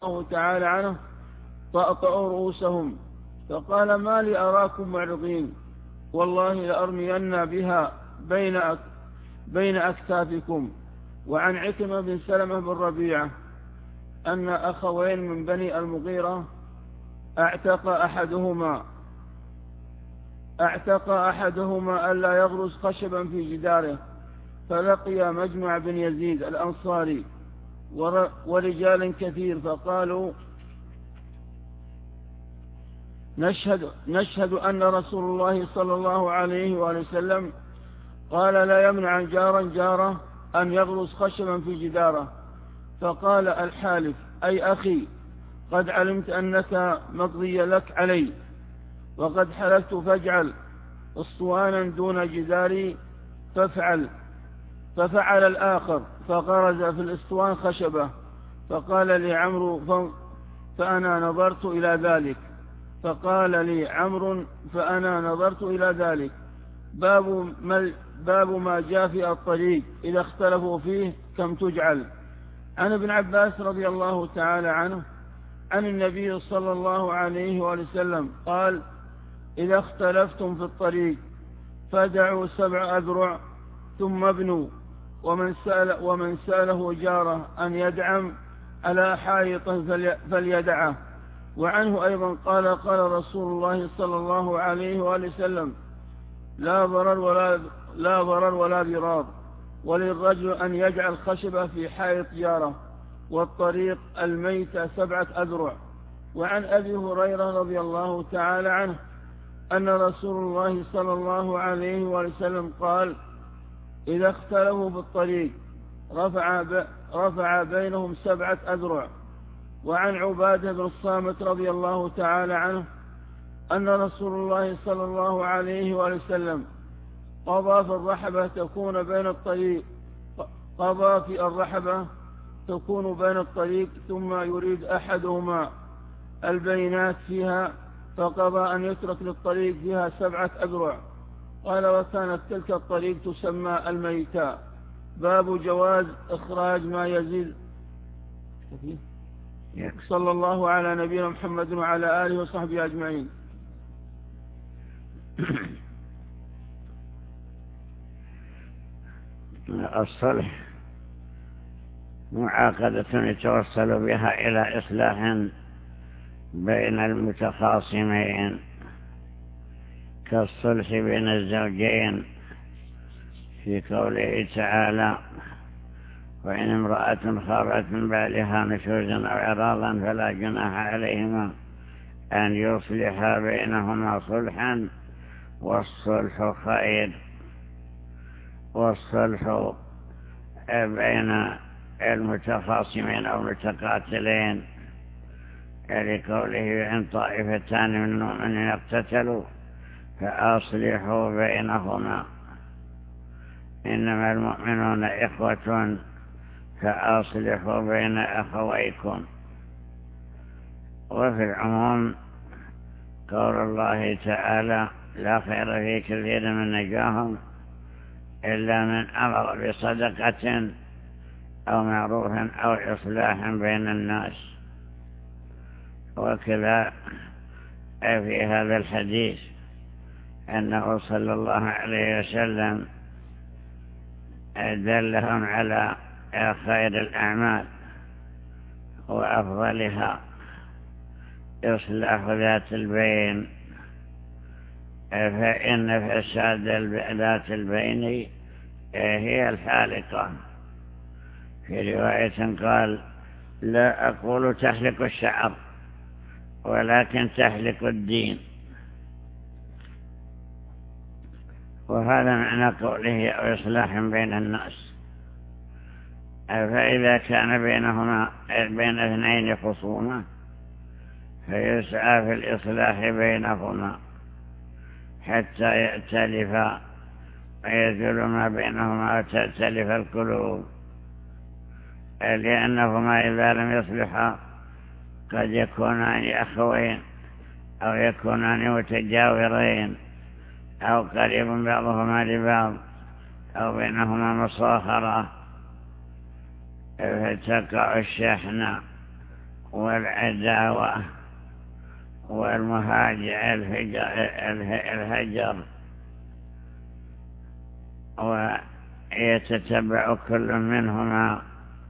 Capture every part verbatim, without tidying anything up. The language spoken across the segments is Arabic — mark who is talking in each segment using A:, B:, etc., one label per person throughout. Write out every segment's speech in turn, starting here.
A: الله تعالى عنه طأطأوا رؤوسهم، فقال: ما لي أراكم معرضين؟ والله لأرمين بها بين بين أكتافكم. وعن عكرمة بن سلمة بن ربيعة أن أخوين من بني المغيرة اعتق أحدهما اعتق أحدهما ألا يغرس خشبا في جداره، فلقي مجمع بن يزيد الأنصاري ورجال كثير، فقالوا: نشهد, نشهد أن رسول الله صلى الله عليه وآله وسلم قال: لا يمنع جارا جاره أن يغرس خشبا في جداره. فقال الحالف: أي أخي، قد علمت أنك مقضي لك علي، وقد حلفت، فاجعل اسطوانا دون جداري، فافعل. ففعل الآخر فغرز في الاسطوان خشبة، فقال لي عمرو فأنا نظرت إلى ذلك فقال لي عمرو فأنا نظرت إلى ذلك باب ما, باب ما جاء في الطريق إذا اختلفوا فيه كم تجعل. عن ابن عباس رضي الله تعالى عنه عن النبي صلى الله عليه وسلم قال: إذا اختلفتم في الطريق فدعوا سبع أذرع ثم ابنوا، ومن سأل ومن سأله جاره أن يدعم على حائطه فليدعه. وعنه أيضا قال: قال رسول الله صلى الله عليه وسلم: لا ضرر ولا لا ضرر ولا ضرار، وللرجل أن يجعل خشبة في حائط جاره، والطريق الميت سبعة أذرع. وعن أبي هريرة رضي الله تعالى عنه أن رسول الله صلى الله عليه وسلم قال: إذا اختلفوا في الطريق رفع, ب... رفع بينهم سبعة أذرع. وعن عبادة بن الصامت رضي الله تعالى عنه أن رسول الله صلى الله عليه وسلم قضى في الرحبة تكون بين الطريق قضى في الرحبة تكون بين الطريق ثم يريد أحدهما البينات فيها، فقضى أن يترك للطريق فيها سبعة أذرع. قال: وكانت تلك الطريق تسمى الميتة. باب جواز إخراج ما يزيد. صلى الله على نبينا محمد وعلى آله وصحبه أجمعين.
B: الصلح معاقدة يتوصل بها إلى إصلاح بين المتخاصمين، كالصلح بين الزوجين في قوله تعالى: وإن امرأة خافت من بعلها نشوزا أو عراضا فلا جناح عليهما أن يصلحا بينهما صلحا والصلح خير. والصلح بين المتخاصمين أو المتقاتلين لقوله: إن طائفتان من المؤمنين اقتتلوا فأصلحوا بينهما، إنما المؤمنون إخوة فأصلحوا بين أخويكم. وفي العموم قول الله تعالى: لا خير في كثير من نجواهم إلا من أمر بصدقة أو معروف أو إصلاح بين الناس. وكذا في هذا الحديث أنه صلى الله عليه وسلم دلهم على خير الأعمال وأفضلها إصلاح ذات البين، فإن فساد ذات البين هي الحالقة. في رواية قال: لا أقول تحلق الشعر ولكن تحلق الدين. وهذا معنى قوله: أو إصلاح بين الناس. فإذا كان بينهما بين اثنين خصومة فيسعى في الإصلاح بينهما حتى يأتلف ويزول ما بينهما وتأتلف القلوب، لأنهما إذا لم يصلحا قد يكونان أخوين أو يكونان متجاورين أو قريب بعضهما لبعض أو بينهما مصاخرة، فتقع الشحنة والعداوة والمهاجر الهجر، ويتتبع كل منهما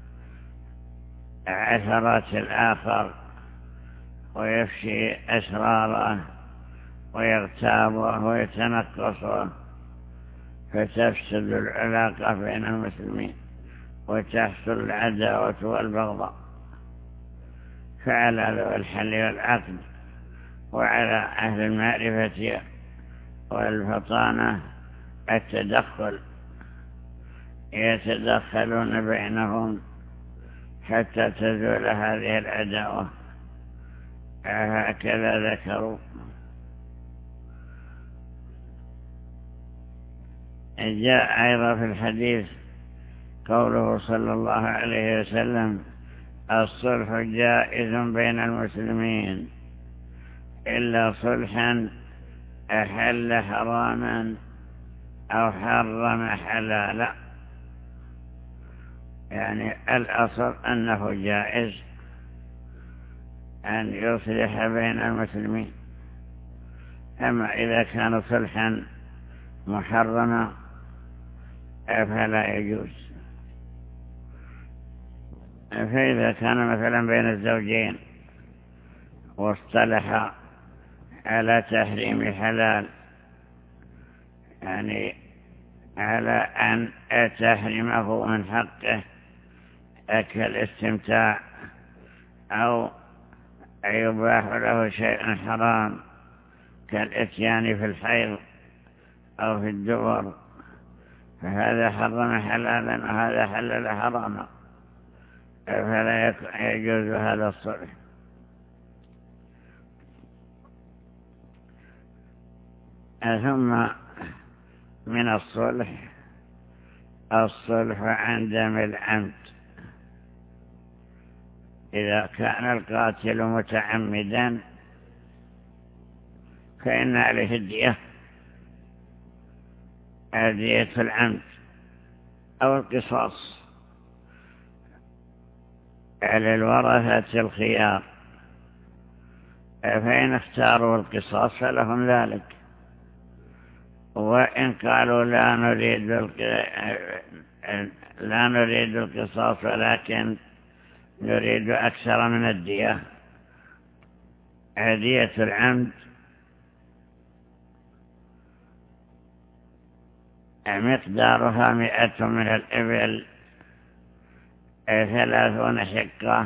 B: عثرات الآخر ويفشي أسراره ويغتابه ويتنقصه، فتفسد العلاقة بين المسلمين وتحصل العداوة والبغضاء. فعلى ذوي الحل والعقد وعلى أهل المعرفة والفطانة التدخل، يتدخلون بينهم حتى تزول هذه العداوة. هكذا ذكروا. جاء أيضا في الحديث قوله صلى الله عليه وسلم: الصلح جائز بين المسلمين إلا صلحا أحل حراما أو حرم حلالا. يعني الأصل أنه جائز أن يصلح بين المسلمين، أما إذا كان صلحا محرما فلا يجوز. فإذا كان مثلا بين الزوجين واصطلح على تحريم حلال، يعني على أن تحرمه من حقه كالاستمتاع، أو يباح له شيء حرام كالاتيان في الحيض أو في الدبر، فهذا حرم حلالا وهذا حلل حراما، فلا يجوز هذا الصلح. ثم من الصلح الصلح عن دم العمد. إذا كان القاتل متعمدا فإن عليه الدية، دية العمد أو القصاص. على الورثة الخيار، فإن اختاروا القصاص فلهم ذلك، وإن قالوا لا نريد لا نريد القصاص ولكن نريد أكثر من الدية، دية العمد مقدارها مئة من الإبل، ثلاثون شقة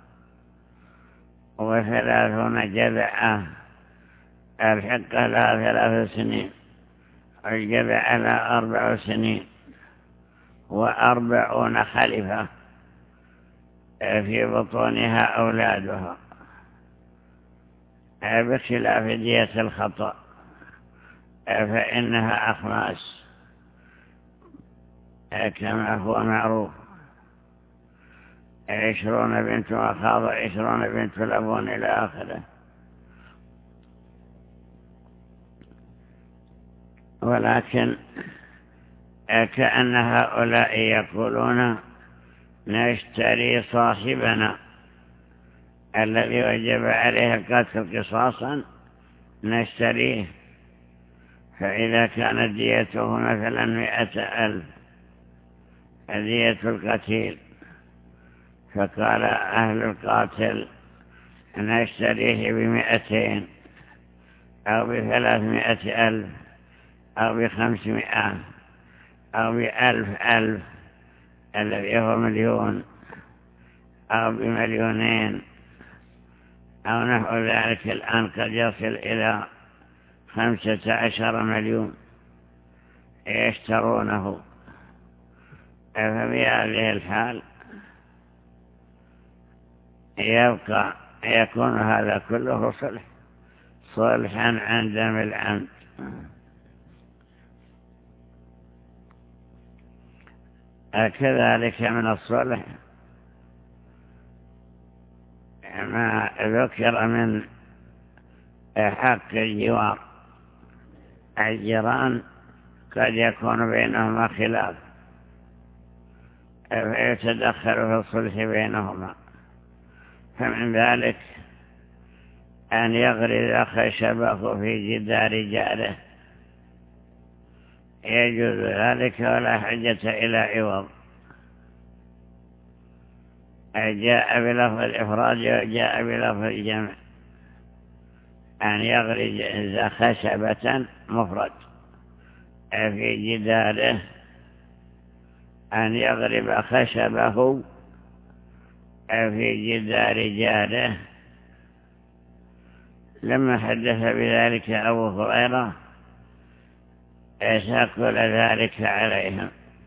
B: وثلاثون جذعة. الحقة لها ثلاث سنين، الجذع لها أربع سنين، وأربعون خلفة في بطونها أولادها، بخلاف دية الخطأ فإنها أخماس كما هو معروف: عشرون بنت مخاض، عشرون بنت لبون، إلى آخره. ولكن كأن هؤلاء يقولون: نشتري صاحبنا الذي وجب عليه القتل قصاصا، نشتريه، فإذا كانت ديته مثلا مئة ألف دية القتيل، فقال أهل القاتل: نشتريه بمئتين أو بثلاثمائة ألف أو بخمسمائة أو بألف ألف الذي هو مليون، أو بمليونين، أو نحو ذلك. الآن قد يصل إلى خمسة عشر مليون يشترونه. ففي هذه الحال يبقى يكون هذا كله صلح صلحا عن دم العمد. كذلك من الصلح ما ذكر من حق الجوار. الجيران قد يكون بينهما خلاف، فيتدخل في الصلح بينهما، فمن ذلك أن يغرز خشبه في جدار جاره، يجوز ذلك ولا حجة إلى عوض. جاء بلفظ الإفراد وجاء بلفظ الجمع، أن يغرز خشبة مفرد في جداره، أن يغرب خشبه في جدار جاره. لما حدث بذلك أبو هريرة سأقول ذلك عليهم،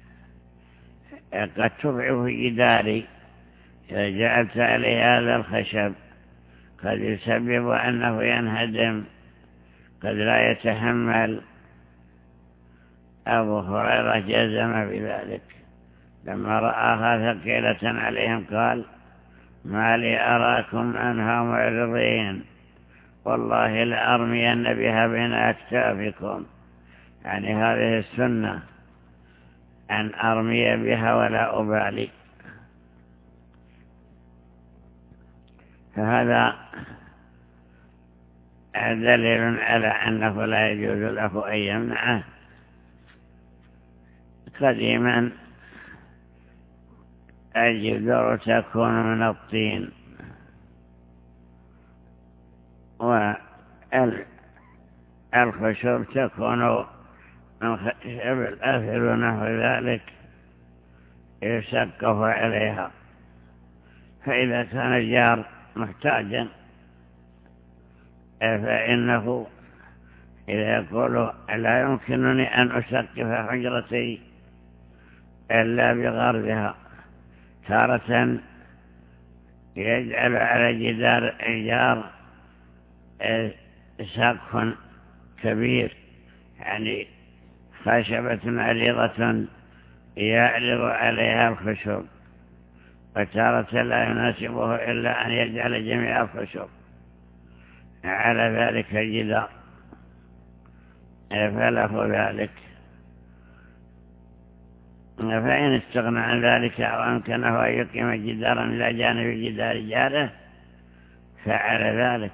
B: قد تضعف جداري إذا جعلت عليه هذا الخشب قد يسبب أنه ينهدم، قد لا يتحمل. أبو هريرة جزم بذلك لما رآها ثقيلة عليهم قال: ما لي أراكم أنها معرضين، والله لأرمين بها بين أكتافكم. يعني هذه السنة أن أرمي بها ولا أبالي. فهذا دليل على أنه لا يجوز له أن يمنعه. قديما الجدار تكون من الطين، والخشب تكون من خشب الأثل ونحو ذلك يسقف عليها. فإذا كان الجار محتاجا فإنه إذا يقول: لا يمكنني أن أسقف حجرتي إلا بغربها، تارة يجعل على جدار الجار سقف كبير، يعني خشبة عريضة يعرض عليها الخشب، وتارة لا يناسبه إلا أن يجعل جميع الخشب على ذلك الجدار، فله ذلك. فإن استغنى عن ذلك أو أمكنه أن يقيم جدارا إلى جانب جدار جاره فعل ذلك.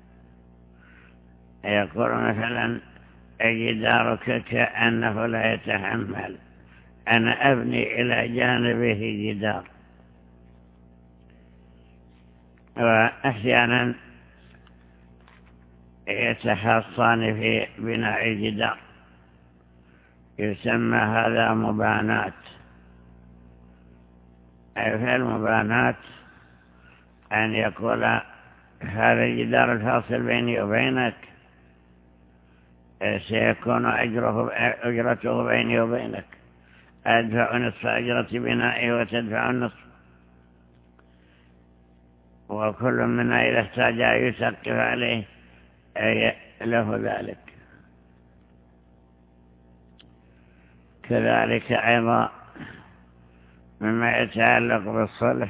B: يقول مثلا: جدارك كأنه لا يتحمل، أنا أبني إلى جانبه جدار. وأحيانا يتحصان في بناء الجدار، يسمى هذا مبانات. أي في المبانات أن يقول: هذا الجدار الفاصل بيني وبينك سيكون أجره أجرته بيني وبينك، أدفع نصف أجرة بنائه وتدفع النصف، وكل منا إذا احتاج أن يسقف عليه له ذلك. كذلك أيضا مما يتعلق بالصلح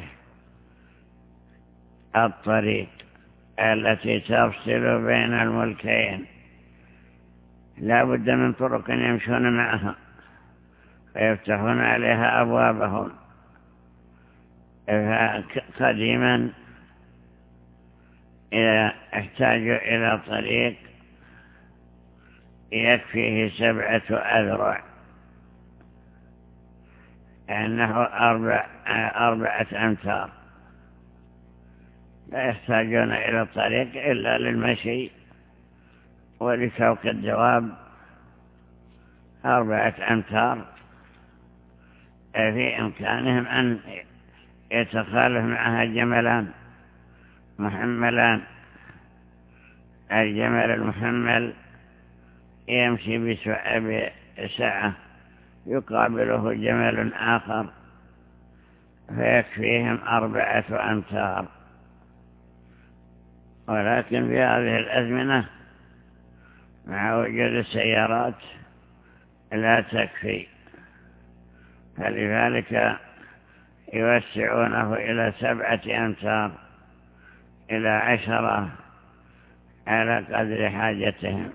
B: الطريق التي تفصل بين الملكين، لا بد من طرق يمشون معها ويفتحون عليها أبوابهم. قديما إذا احتاجوا إلى طريق يكفيه سبعة أذرع، أنه أربع أربعة أمتار، لا يحتاجون إلى الطريق إلا للمشي ولسوق الدواب. أربعة أمتار في إمكانهم أن يتخالف معها جملان محملان. الجمل المحمل يمشي بساعة يقابله جمل آخر فيكفيهم أربعة أمتار. ولكن في هذه الأزمنة مع وجود السيارات لا تكفي، فلذلك يوسعونه إلى سبعة أمتار إلى عشرة على قدر حاجتهم.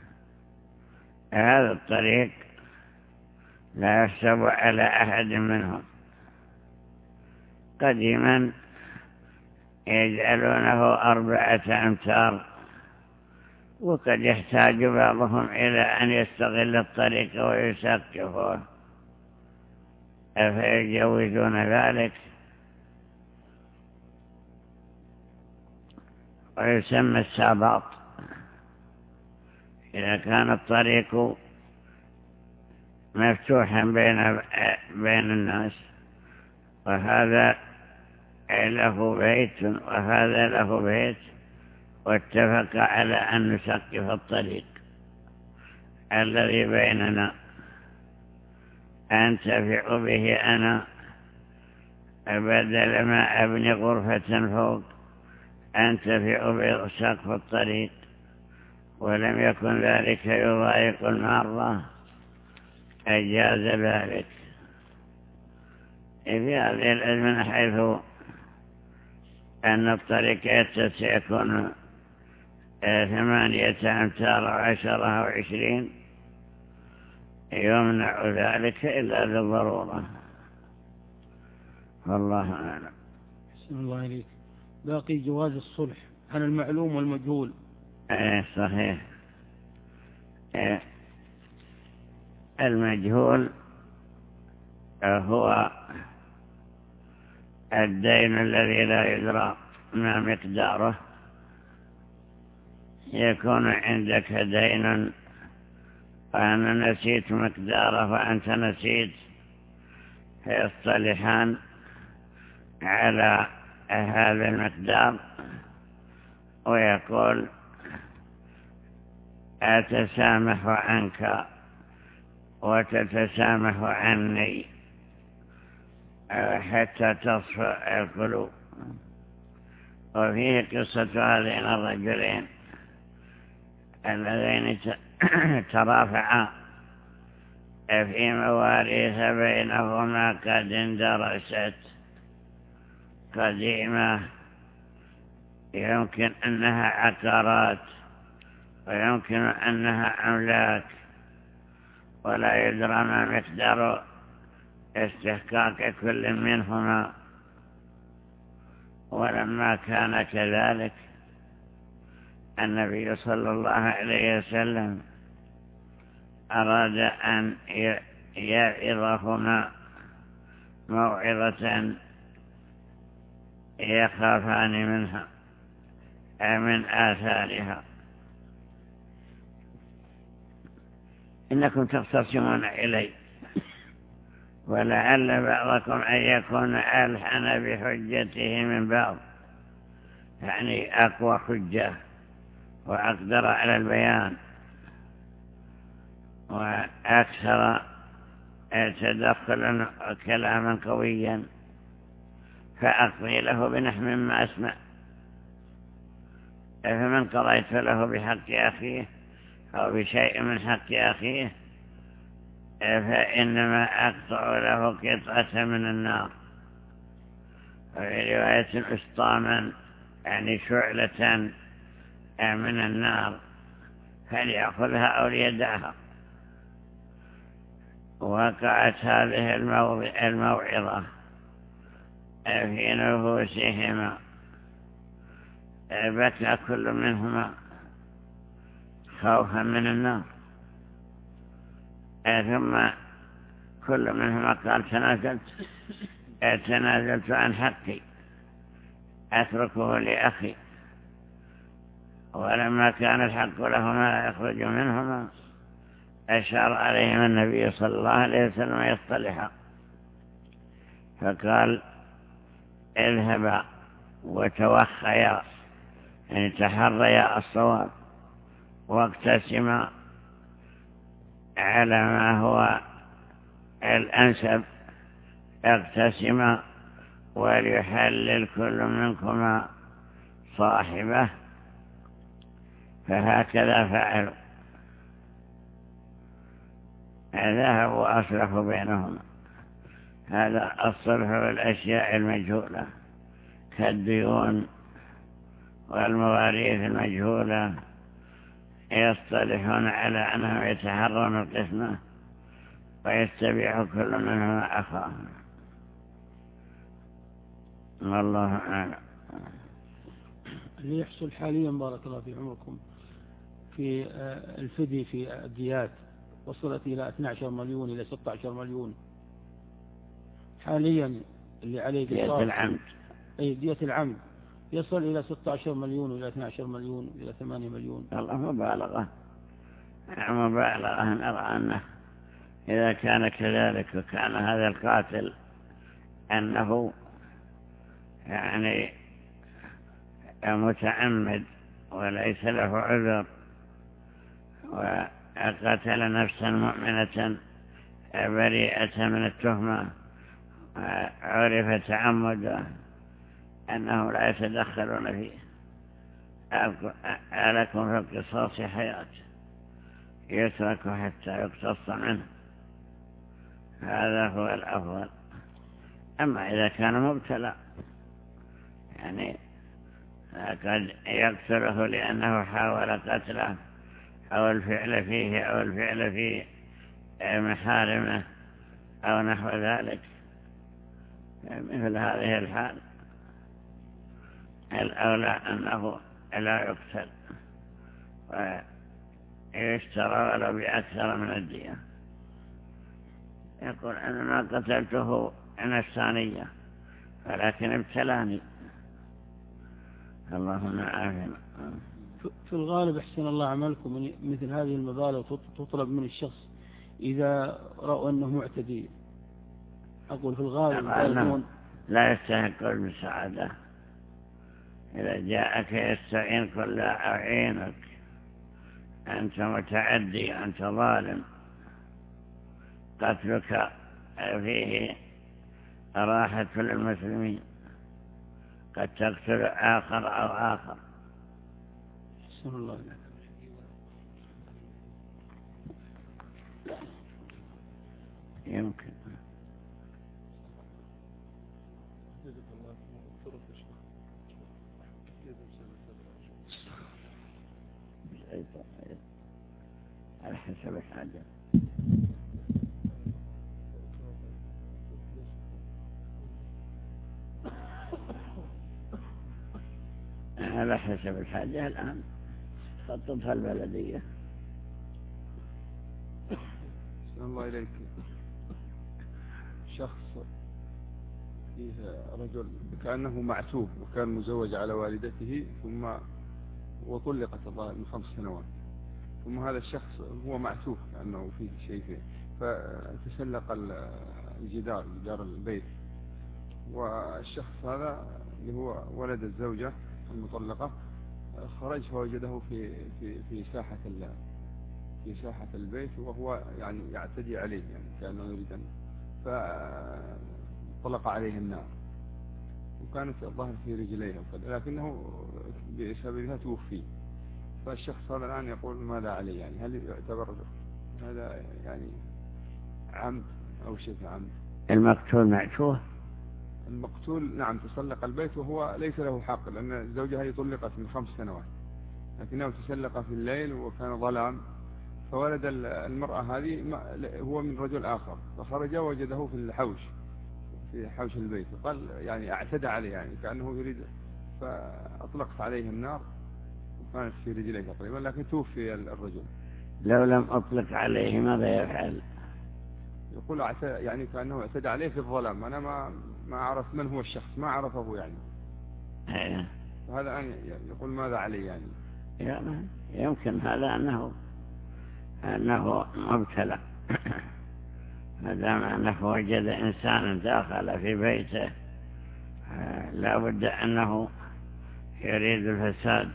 B: هذا الطريق لا يحسب على أحد منهم. قديما يجعلونه أربعة أمتار، وقد يحتاج بعضهم إلى أن يستغل الطريق ويسقفه فيجوزون ذلك. ويسمى الساباط إذا كان الطريق مفتوحا بين بين الناس، وهذا له بيت وهذا له بيت، واتفق على أن نسقف الطريق الذي بيننا أنتفع به أنا، بدل ما أبني غرفة فوق أنتفع بسقف الطريق، ولم يكن ذلك يضايق المارة، أجاز ذلك. في هذه الأزمنة حيث أن الطريق يتسع يكون ثمانية أمتار وعشرة أو عشرين، يمنع ذلك إلا للضرورة، والله أعلم.
A: بسم الله عليك. باقي جواز الصلح عن المعلوم والمجهول.
B: ايه صحيح. إيه المجهول هو الدين الذي لا يدرى ما مقداره. يكون عندك دين وأنا نسيت مقداره وأنت نسيت، فيصطلحان على هذا المقدار ويقول أتسامح عنك وتتسامح عني حتى تصفى القلوب. وفيه قصة هذين الرجلين اللذين ترافعا في مواريث بينهما قد اندرست قديمة، يمكن أنها عقارات ويمكن أنها أملاك، ولا يدرى ما مقدار استحقاق كل منهما. ولما كان كذلك النبي صلى الله عليه وسلم أراد أن يعظهما موعظة يخافان منها من آثارها. إنكم تختصمون إلي، ولعل بعضكم أن يكون ألحن بحجته من بعض، يعني أقوى حجة وأقدر على البيان وأكثر تدخلا كلاما قويا، فأقضي له بنحو ما أسمع. فمن قضيت له بحق أخيه أو بشيء من حق أخيه فإنما أقطع له قطعة من النار. وفي رواية إسطاما يعني شعلة من النار، فليأخذها أو ليدعها. وقعت هذه الموعظة في نفوسهما، بكى كل منهما خوفا من النار. ثم كل منهما قال تنازلت تنازلت عن حقي أتركه لأخي. ولما كان الحق لهما يخرج منهما أشار عليهما النبي صلى الله عليه وسلم يصطلحا، فقال اذهبا وتوخيا، يعني تحريا الصواب، واقتسما على ما هو الأنسب، اقتسما وليحلل كل منكما صاحبه. فهكذا فعلوا، ذهبوا وأصلحوا بينهما. هذا الصلح بالأشياء المجهولة كالديون والمواريث المجهولة، يصطلحون على أنهم يتحرون القسمة ويستبيح كل منهما أخاه. والله أعلم.
A: اللي يحصل حاليا بارك الله في عمركم في الفدي في الديات وصلت إلى اثني عشر مليون إلى ستة عشر مليون حاليا، اللي عليه قصاص
B: دية العمد،
A: أي دية العمد يصل إلى ستة عشر مليون إلى اثني عشر مليون إلى ثمانية مليون.
B: والله مبالغة مبالغة. نرى أنه إذا كان كذلك وكان هذا القاتل أنه يعني متعمد وليس له عذر وقتل نفسا مؤمنة بريئة من التهمة عرف تعمد أنه لا يتدخلون فيه، ألكم في القصاص حياة يترك حتى يقتص منه، هذا هو الأفضل. أما إذا كان مبتلى يعني قد يقتله لأنه حاول قتله أو الفعل فيه أو الفعل في محارمه أو نحو ذلك، مثل هذه الحال الأولى أنه لا يقتل ويشترى ولو بأكثر من الدية. يقول أنا ما قتلته نفسانية ولكن ابتلاني، اللهم عافنا.
A: في الغالب احسن الله عملكم مثل هذه المبالغ تطلب من الشخص إذا رأوا أنه معتدي. أقول في الغالب
B: لا يستحق المساعدة. إذا جاءك يستعين قل لا أعينك، أنت متعدي، أنت ظالم، قتلك فيه راحة للمسلمين، قد تقتل آخر أو آخر.
A: بسم الله.
B: يمكن على حسب الحاجة. على حسب الحاجة الآن خططها البلدية.
C: السلام الله إليك. شخص فيه رجل كأنه معتوه وكان مزوج على والدته ثم وطلقت الظاهر من خمس سنوات، ثم هذا الشخص هو معتوه كأنه فيه شيء فيه، فتسلق الجدار جدار البيت، والشخص هذا اللي هو ولد الزوجة المطلقة خرج فوجده في في في ساحة في ساحة البيت وهو يعني يعتدي عليه، يعني كأنه يريد أن فطلق عليه النار، وكانت الظهر في رجليه وكذا، لكنه بسببها توفي. فالشخص هذا الآن يقول ماذا عليه؟ يعني هل يعتبر هذا يعني عمد أو شبه عمد؟
B: المقتول معتوه؟
C: المقتول نعم تسلق البيت وهو ليس له حق، لأن الزوجة هذه طلقت من خمس سنوات، لكنه تسلق في الليل وكان ظلام، فولد المرأة هذه هو من رجل آخر، فخرج وجده في الحوش في حوش البيت، وقال يعني اعتدى عليه، يعني كأنه يريد، فأطلقت عليه النار وكانت في رجليه تقريبا، لكن توفي الرجل.
B: لو لم أطلق عليه ماذا يفعل؟
C: يقول يعني كأنه اعتدى عليه في الظلام، أنا ما ما أعرف من هو الشخص، ما عرفه يعني.
B: أيه.
C: هذا يعني يقول ماذا عليه يعني؟
B: يعني يمكن هذا أنه أنه مبتلى، ما دام أنه وجد إنسانا داخل في بيته لا بد أنه يريد الفساد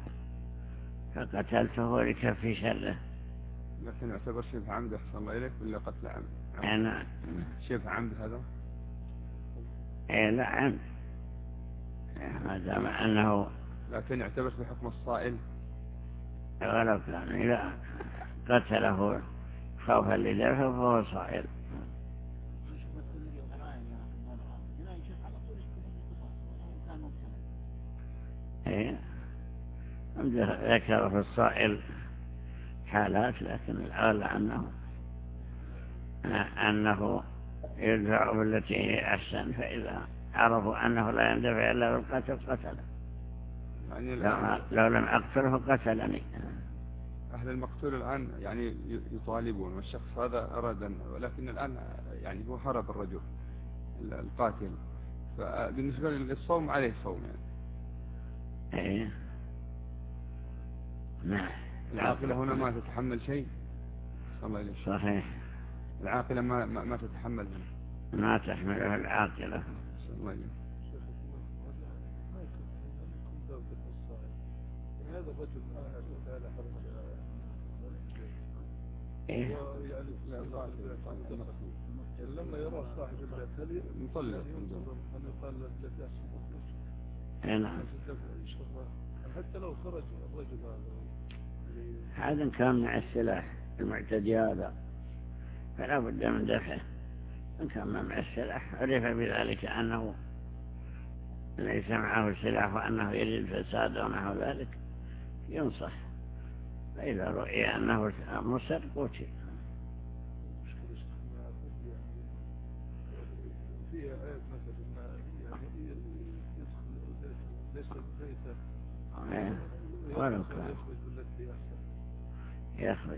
B: فقتلته لكفي شره.
C: لكن يعتبر شبه عمد أحسن الله إليك ولا قتل عمد؟
B: أنا
C: شبه عمد هذا؟
B: إيه لا عمد، ما دام أنه
C: لكن يعتبر في حكم الصائل
B: ولو كان إذا قتله خوفا لدفعه فهو صائل. إيه ذكر في الصائل حالات، لكن الأولى أنه أنه يدفع بالتي هي أحسن، فإذا عرفوا أنه لا يندفع إلا بالقتل قتله.
C: يعني
B: لو, لو لم أقتله قتلني.
C: أهل المقتول الآن يعني يطالبون، والشخص هذا أراد، ولكن الآن يعني هو هرب الرجل القاتل، فبالنسبة للصوم عليه صوم يعني.
B: إيه نعم.
C: العاقلة هنا ما تتحمل شيء.
B: صحيح.
C: العاقلة ما ما, ما تتحمل هنا.
B: ما تحمله العاقلة.
D: هذا الرجل
B: إيه؟
D: لما يرى صاحب البيت هل
C: مطلق
D: أن يقال للجد
B: نعم.
D: حتى لو خرج الرجل هذا
B: هذا كان مع السلاح المعتدي هذا فلا بد من دفعه. إن كان مع السلاح عرف بذلك أنه ليس معه سلاح وأنه يريد الفساد ونحو ذلك ينصح، فإذا رؤي أنه مسر قتل.
D: فيها آيات مثلا يعني يدخل ليس بيته
B: ولو كان يخرج.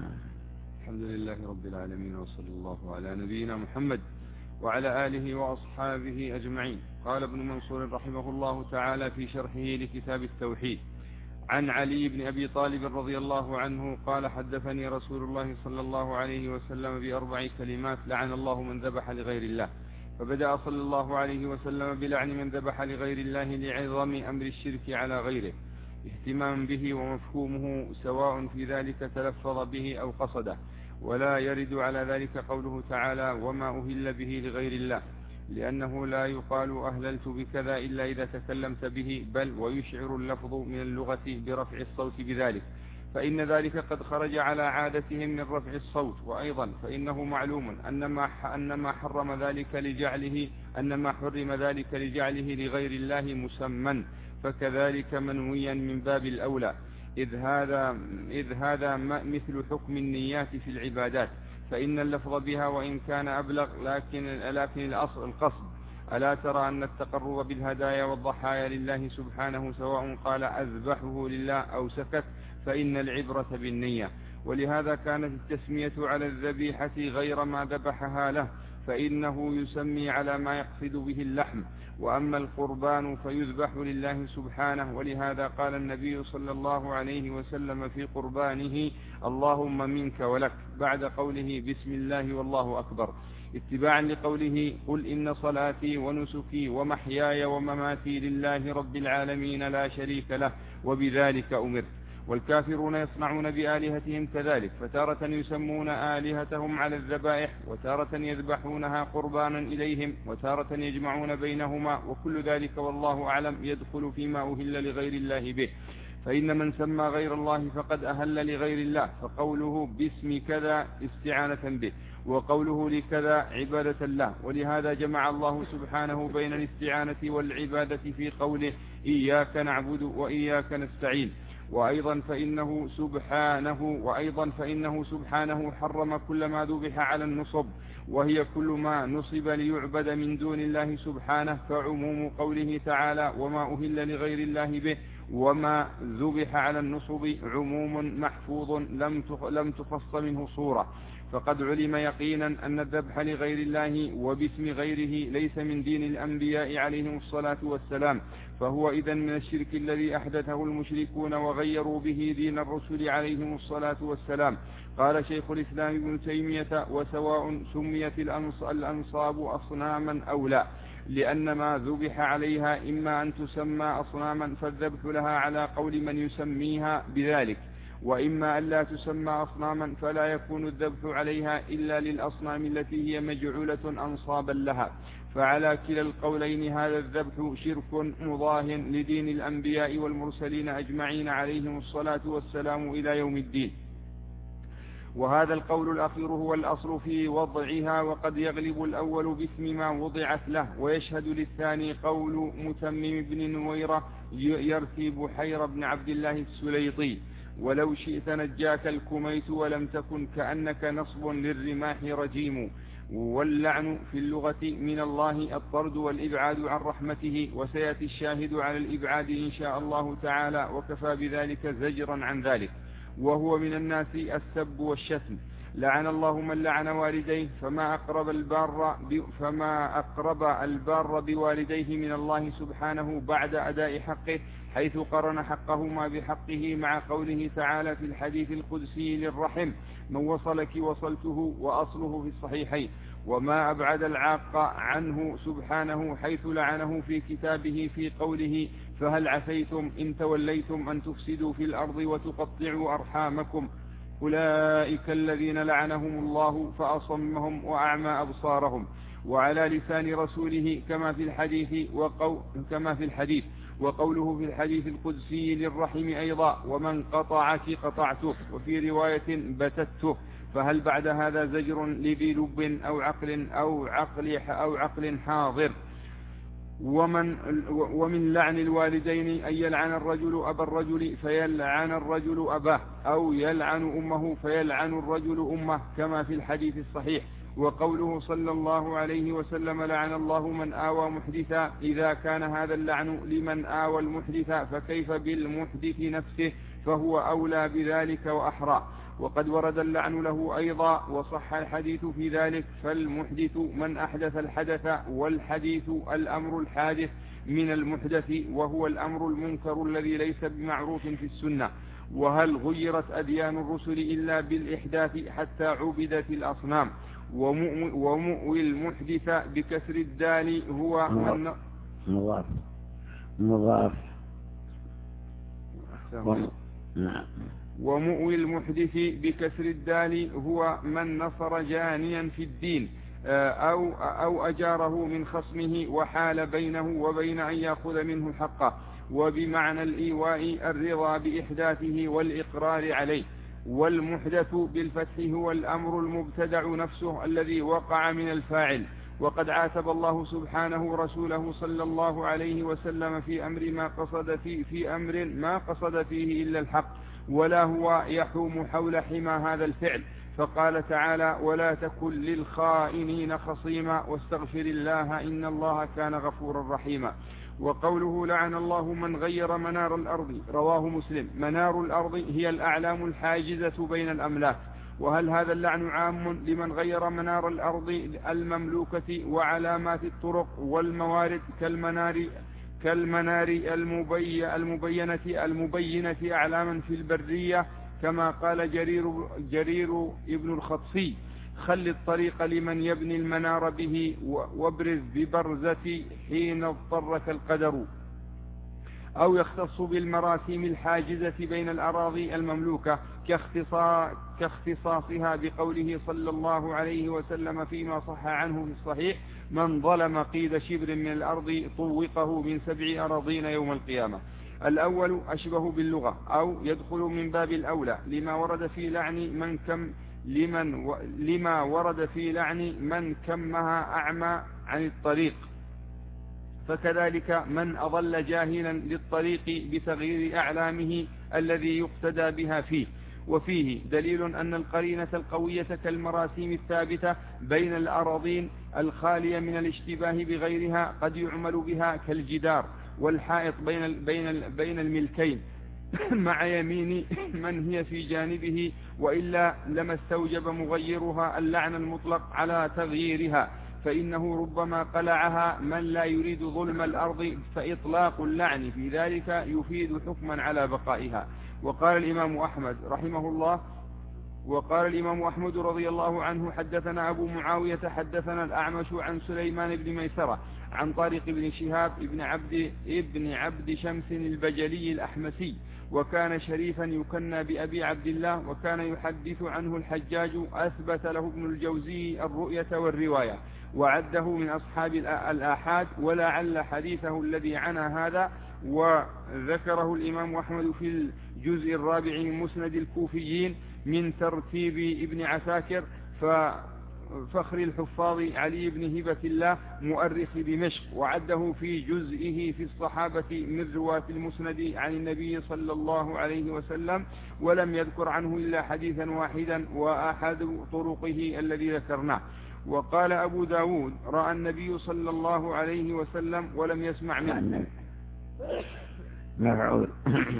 C: الحمد لله رب العالمين، وصلى الله على نبينا محمد وعلى آله وأصحابه أجمعين. قال ابن منصور رحمه الله تعالى في شرحه لكتاب التوحيد عن علي بن أبي طالب رضي الله عنه قال حدثني رسول الله صلى الله عليه وسلم بأربع كلمات لعن الله من ذبح لغير الله. فبدأ صلى الله عليه وسلم بلعن من ذبح لغير الله لعظم أمر الشرك على غيره اهتمام به ومفهومه سواء في ذلك تلفظ به أو قصده، ولا يرد على ذلك قوله تعالى وما أهل به لغير الله، لأنه لا يقال أهللت بكذا إلا إذا تكلمت به، بل ويشعر اللفظ من اللغة برفع الصوت بذلك، فإن ذلك قد خرج على عادتهم من رفع الصوت. وأيضا فإنه معلوم أن ما أن ما حرم ذلك لجعله أن ما حرم ذلك لجعله لغير الله مسمى، فكذلك منويا من باب الأولى، إذ هذا إذ هذا مثل حكم النيات في العبادات، فإن اللفظ بها وإن كان أبلغ لكن لكن الأصل القصد. ألا ترى أن التقرب بالهدايا والضحايا لله سبحانه سواء قال أذبحه لله أو سكت، فإن العبرة بالنية. ولهذا كانت التسمية على الذبيحة غير ما ذبحها له، فإنه يسمي على ما يقصد به اللحم، وأما القربان فيذبح لله سبحانه. ولهذا قال النبي صلى الله عليه وسلم في قربانه اللهم منك ولك بعد قوله بسم الله والله أكبر، اتباعا لقوله قل إن صلاتي ونسكي ومحياي ومماتي لله رب العالمين لا شريك له وبذلك أمرت. والكافرون يصنعون بآلهتهم كذلك، فتارة يسمون آلهتهم على الذبائح، وتارة يذبحونها قربانا إليهم، وتارة يجمعون بينهما، وكل ذلك والله أعلم يدخل فيما أهل لغير الله به. فإن من سمى غير الله فقد أهل لغير الله، فقوله باسم كذا استعانة به، وقوله لكذا عبادة الله. ولهذا جمع الله سبحانه بين الاستعانة والعبادة في قوله إياك نعبد وإياك نستعين. وأيضا فإنه سبحانه وأيضا فإنه سبحانه حرم كل ما ذبح على النصب، وهي كل ما نصب ليعبد من دون الله سبحانه، فعموم قوله تعالى وما أهل لغير الله به وما ذبح على النصب عموم محفوظ لم تخص منه صورة. فقد علم يقينا أن الذبح لغير الله وباسم غيره ليس من دين الأنبياء عليهم الصلاة والسلام، فهو إذن من الشرك الذي أحدثه المشركون وغيروا به دين الرسل عليهم الصلاة والسلام. قال شيخ الإسلام ابن تيمية وسواء سميت الأنصاب أصناما أو لا، لأن ما ذبح عليها إما أن تسمى أصناما فالذبح لها على قول من يسميها بذلك، وإما أن لا تسمى أصناما فلا يكون الذبح عليها إلا للأصنام التي هي مجعولة أنصابا لها. فعلى كلا القولين هذا الذبح شرك مضاه لدين الأنبياء والمرسلين أجمعين عليهم الصلاة والسلام إلى يوم الدين. وهذا القول الأخير هو الأصل في وضعها، وقد يغلب الأول باسم ما وضعت له، ويشهد للثاني قول متمم بن نويرة يرثي بحير بن عبد الله السليطي ولو شئت نجاك الكميت ولم تكن كأنك نصب للرماح رجيم. واللعن في اللغة من الله الطرد والإبعاد عن رحمته، وسيأتي الشاهد على الإبعاد إن شاء الله تعالى، وكفى بذلك زجرا عن ذلك. وهو من الناس السب والشتم. لعن الله من لعن والديه، فما أقرب البار فما أقرب البار بوالديه من الله سبحانه بعد أداء حقه، حيث قرن حقهما بحقه مع قوله تعالى في الحديث القدسي للرحم: من وصلك وصلته، وأصله في الصحيحين. وما أبعد العاق عنه سبحانه، حيث لعنه في كتابه في قوله: فهل عسيتم إن توليتم أن تفسدوا في الأرض وتقطعوا أرحامكم، أولئك الذين لعنهم الله فأصمهم وأعمى أبصارهم. وعلى لسان رسوله كما في الحديث وقو كما في الحديث وقوله في الحديث القدسي للرحم أيضا: ومن قطعك قطعته، وفي رواية بتته. فهل بعد هذا زجر لذي لب أو عقل أو عقل أو عقل حاضر؟ ومن, ومن لعن الوالدين أن يلعن الرجل أبا الرجل فيلعن الرجل أباه، أو يلعن أمه فيلعن الرجل أمه، كما في الحديث الصحيح. وقوله صلى الله عليه وسلم: لعن الله من آوى محدثا. إذا كان هذا اللعن لمن آوى المحدث، فكيف بالمحدث نفسه؟ فهو أولى بذلك وأحرى. وقد ورد اللعن له أيضا، وصح الحديث في ذلك. فالمحدث من أحدث الحدث، والحديث الأمر الحادث من المحدث، وهو الأمر المنكر الذي ليس بمعروف في السنة. وهل غيرت أديان الرسل إلا بالإحداث حتى عبدت الأصنام؟ ومؤوي المحدث بكسر الدال هو من
B: مضاف مضاف
C: نعم ومؤوي المحدث بكسر الدال هو من نصر جانيا في الدين، أو, أو أجاره من خصمه وحال بينه وبين أن يأخذ منه حقه. وبمعنى الإيواء الرضا بإحداثه والإقرار عليه. والمحدث بالفتح هو الأمر المبتدع نفسه الذي وقع من الفاعل. وقد عاتب الله سبحانه رسوله صلى الله عليه وسلم في أمر ما قصد في, في أمر ما قصد فيه إلا الحق، ولا هو يحوم حول حمى هذا الفعل. فقال تعالى: ولا تكن للخائنين خصيما واستغفر الله إن الله كان غفورا رحيما. وقوله: لعن الله من غير منار الأرض، رواه مسلم. منار الأرض هي الأعلام الحاجزة بين الأملاك. وهل هذا اللعن عام لمن غير منار الأرض المملوكة وعلامات الطرق والموارد كالمنار كالمنار المبي المبينة المبينة أعلاما في البرية، كما قال جرير, جرير ابن الخطفي: خل الطريق لمن يبني المنار به، وابرز ببرزة حين اضطرك القدر. أو يختص بالمراسيم الحاجزة بين الأراضي المملوكة كاختصاصها بقوله صلى الله عليه وسلم فيما صح عنه في الصحيح: من ظلم قيد شبر من الأرض طوقه من سبع أراضين يوم القيامة. الأول أشبه باللغة، أو يدخل من باب الأولى لما ورد في لعن من كم لمن و لما ورد في لعن من كمها أعمى عن الطريق. فكذلك من أضل جاهلا للطريق بتغيير أعلامه الذي يقتدى بها فيه. وفيه دليل أن القرينة القوية كالمراسيم الثابتة بين الأراضين الخالية من الاشتباه بغيرها قد يعمل بها كالجدار والحائط بين بين بين الملكين مع يمين من هي في جانبه، وإلا لما استوجب مغيرها اللعن المطلق على تغييرها، فإنه ربما قلعها من لا يريد ظلم الأرض، فإطلاق اللعن في ذلك يفيد حكما على بقائها. وقال الإمام أحمد رحمه الله وقال الإمام أحمد رضي الله عنه: حدثنا أبو معاوية حدثنا الأعمش عن سليمان بن ميسرة عن طارق بن شهاب ابن عبد, ابن عبد شمس البجلي الأحمسي، وكان شريفا يكنى بأبي عبد الله، وكان يحدث عنه الحجاج. أثبت له ابن الجوزي الرؤية والرواية، وعده من أصحاب الآحاد، ولعل حديثه الذي عنا هذا وذكره الإمام أحمد في الجزء الرابع من مسند الكوفيين من ترتيب ابن عساكر. ف فخر الحفاظ علي بن هبة الله مؤرخ دمشق، وعده في جزئه في الصحابة من رواة المسند عن النبي صلى الله عليه وسلم، ولم يذكر عنه إلا حديثا واحدا وأحد طرقه الذي ذكرناه. وقال أبو داود رأى النبي صلى الله عليه وسلم ولم يسمع منه.
B: مفعول.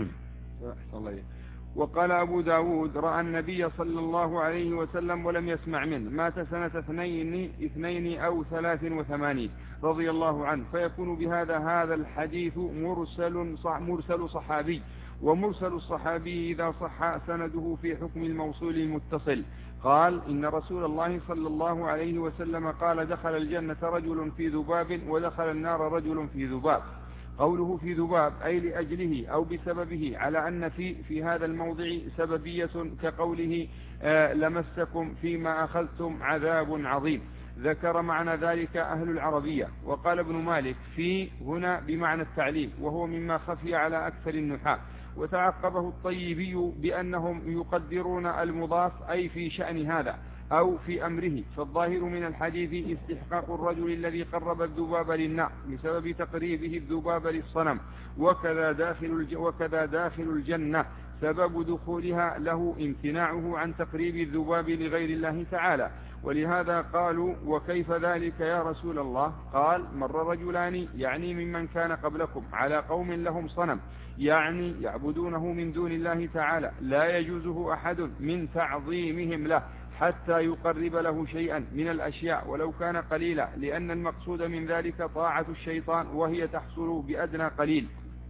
C: وقال أبو داود رأى النبي صلى الله عليه وسلم ولم يسمع منه، مات سنة اثنين, اثنين أو ثلاث وثمانين رضي الله عنه، فيكون بهذا هذا الحديث مرسل, صح مرسل صحابي، ومرسل الصحابي إذا صح سنده في حكم الموصول المتصل. قال إن رسول الله صلى الله عليه وسلم قال دخل الجنة رجل في ذباب ودخل النار رجل في ذباب. قوله في ذباب أي لأجله أو بسببه، على أن في, في هذا الموضع سببية كقوله آه لمسكم فيما أخذتم عذاب عظيم. ذكر معنى ذلك أهل العربية. وقال ابن مالك في هنا بمعنى التعليل، وهو مما خفي على أكثر النحاة. وتعقبه الطيبي بأنهم يقدرون المضاف أي في شأن هذا أو في أمره، فالظاهر من الحديث استحقاق الرجل الذي قرب الذباب للنار بسبب تقريبه الذباب للصنم، وكذا داخل, الج... وكذا داخل الجنة سبب دخولها له امتناعه عن تقريب الذباب لغير الله تعالى. ولهذا قالوا وكيف ذلك يا رسول الله؟ قال مر رجلان يعني ممن كان قبلكم على قوم لهم صنم، يعني يعبدونه من دون الله تعالى، لا يجوزه أحد من تعظيمهم له حتى يقرب له شيئا من الأشياء ولو كان قليلا، لأن المقصود من ذلك طاعة الشيطان، وهي تحصل بأدنى قليل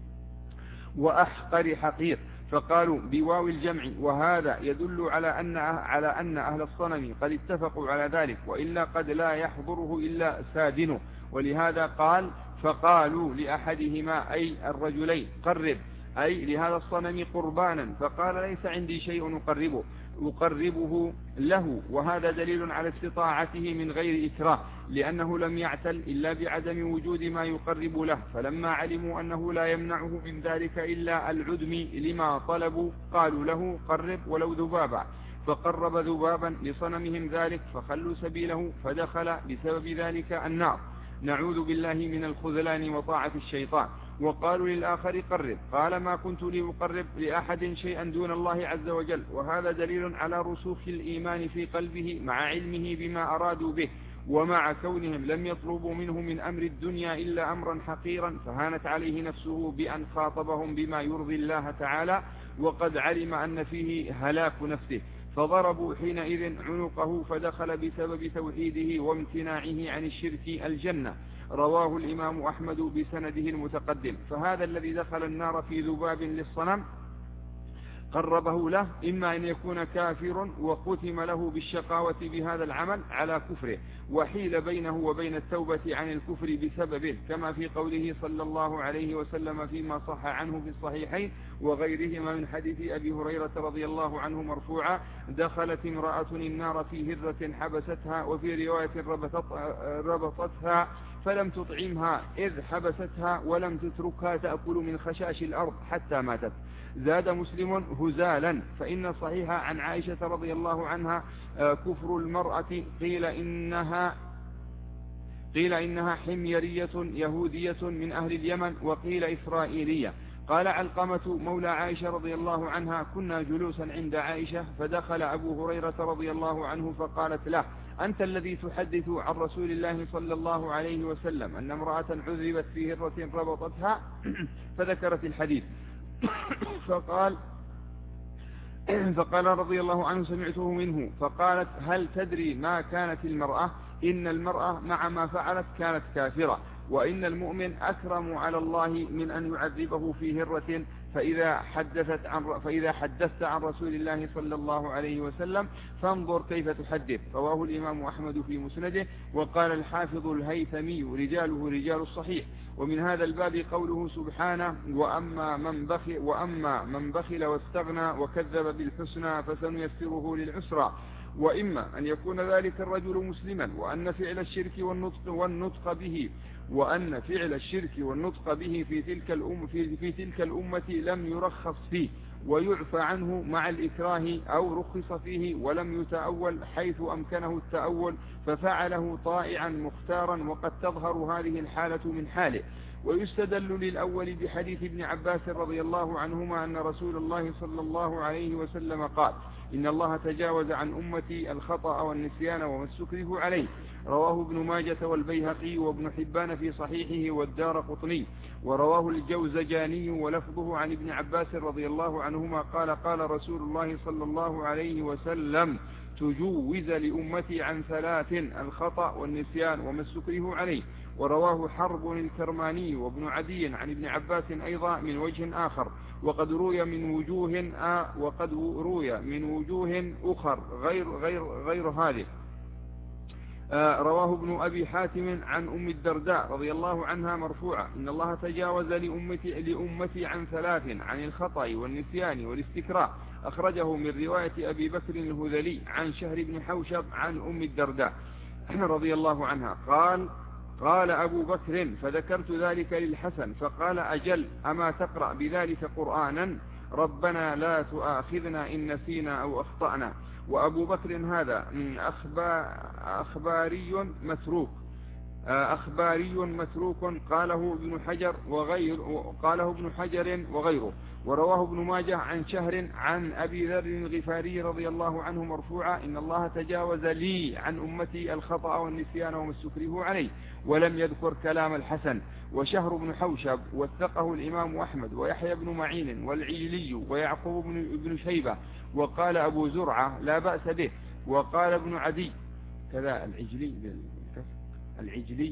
C: وأحقر حقير. فقالوا بواو الجمع، وهذا يدل على أن, على أن أهل الصنم قد اتفقوا على ذلك، وإلا قد لا يحضره إلا سادنه. ولهذا قال فقالوا لأحدهما أي الرجلين قرب، أي لهذا الصنم قربانا، فقال ليس عندي شيء أقربه أقربه له، وهذا دليل على استطاعته من غير إكراه، لأنه لم يعتل إلا بعدم وجود ما يقرب له، فلما علموا أنه لا يمنعه من ذلك إلا العدم لما طلبوا قالوا له قرب ولو ذبابا، فقرب ذبابا لصنمهم ذلك فخلوا سبيله، فدخل بسبب ذلك النار. نعوذ بالله من الخذلان وطاعة الشيطان. وقالوا للآخر قرب، قال ما كنت لأقرب لأحد شيئا دون الله عز وجل، وهذا دليل على رسوخ الإيمان في قلبه مع علمه بما أرادوا به، ومع كونهم لم يطلبوا منه من أمر الدنيا إلا أمرا حقيرا، فهانت عليه نفسه بأن خاطبهم بما يرضي الله تعالى، وقد علم أن فيه هلاك نفسه، فضربوا حينئذ عنقه، فدخل بسبب توحيده وامتناعه عن الشرك الجنة. رواه الإمام أحمد بسنده المتقدم. فهذا الذي دخل النار في ذباب للصنم قربه له، إما أن يكون كافر وختم له بالشقاوة بهذا العمل على كفره، وحيل بينه وبين التوبة عن الكفر بسببه، كما في قوله صلى الله عليه وسلم فيما صح عنه في الصحيحين وغيرهما من حديث أبي هريرة رضي الله عنه مرفوعا: دخلت امرأة النار في هرة حبستها، وفي رواية ربطتها فلم تطعمها إذ حبستها ولم تتركها تأكل من خشاش الأرض حتى ماتت. زاد مسلم هزالا، فإن صحيح عن عائشة رضي الله عنها كفر المرأة قيل إنها قيل إنها حميرية يهودية من أهل اليمن، وقيل إسرائيلية. قال علقمة مولى عائشة رضي الله عنها: كنا جلوسا عند عائشة فدخل أبو هريرة رضي الله عنه فقالت له: أنت الذي تحدث عن رسول الله صلى الله عليه وسلم أن امرأة عذبت في هرة ربطتها، فذكرت الحديث. فقال فقال رضي الله عنه: سمعته منه. فقالت: هل تدري ما كانت المرأة؟ إن المرأة مع ما فعلت كانت كافرة، وإن المؤمن أكرم على الله من أن يعذبه في هرة، فإذا حدثت عن فإذا حدثت عن رسول الله صلى الله عليه وسلم فانظر كيف تحدث. رواه الإمام أحمد في مسنده. وقال الحافظ الهيثمي: رجاله رجال الصحيح. ومن هذا الباب قوله سبحانه: وأما من بخل, وأما من بخل واستغنى وكذب بالحسنى فسنيسره للعسرى. وإما أن يكون ذلك الرجل مسلما، وأن فعل الشرك والنطق, والنطق به وأن فعل الشرك والنطق به في تلك الأم في, في تلك الأمة لم يرخص فيه، ويعفى عنه مع الإكراه أو رخص فيه ولم يتأول حيث أمكنه التأول ففعله طائعا مختارا، وقد تظهر هذه الحالة من حاله. ويستدل للأول بحديث ابن عباس رضي الله عنهما أن رسول الله صلى الله عليه وسلم قال: إن الله تجاوز عن أمتي الخطأ والنسيان وما استكره عليه. رواه ابن ماجة والبيهقي وابن حبان في صحيحه والدارقطني. ورواه الجوزجاني ولفظه عن ابن عباس رضي الله عنهما قال: قال رسول الله صلى الله عليه وسلم: تجوز لأمتي عن ثلاث: الخطأ والنسيان وما استكره عليه. ورواه حرب الكرماني وابن عدي عن ابن عباس أيضا من وجه آخر، وقد روي من وجوه آ وقد روي من وجوه أخر غير غير غير هذه. آه رواه ابن أبي حاتم عن أم الدرداء رضي الله عنها مرفوعة: إن الله تجاوز لأمتي, لأمتي عن ثلاث: عن الخطأ والنسيان والاستكراء. أخرجه من رواية أبي بكر الهذلي عن شهر بن حوشب عن أم الدرداء رضي الله عنها قال: قال أبو بكر: فذكرت ذلك للحسن فقال: أجل، أما تقرأ بذلك قرآنا؟ ربنا لا تؤاخذنا إن نسينا أو أخطأنا. وأبو بكر هذا من أخباري متروك أخباري متروك قاله ابن حجر وغير قاله ابن حجر وغيره. ورواه ابن ماجه عن شهر عن أبي ذر الغفاري رضي الله عنه مرفوعا: إن الله تجاوز لي عن أمتي الخطأ والنسيان وما استكره عليه. ولم يذكر كلام الحسن. وشهر بن حوشب وثقه الإمام أحمد ويحيى بن معين والعجلي ويعقوب بن شيبة. وقال أبو زرعة: لا بأس به. وقال ابن عدي كذا العجلي العجلي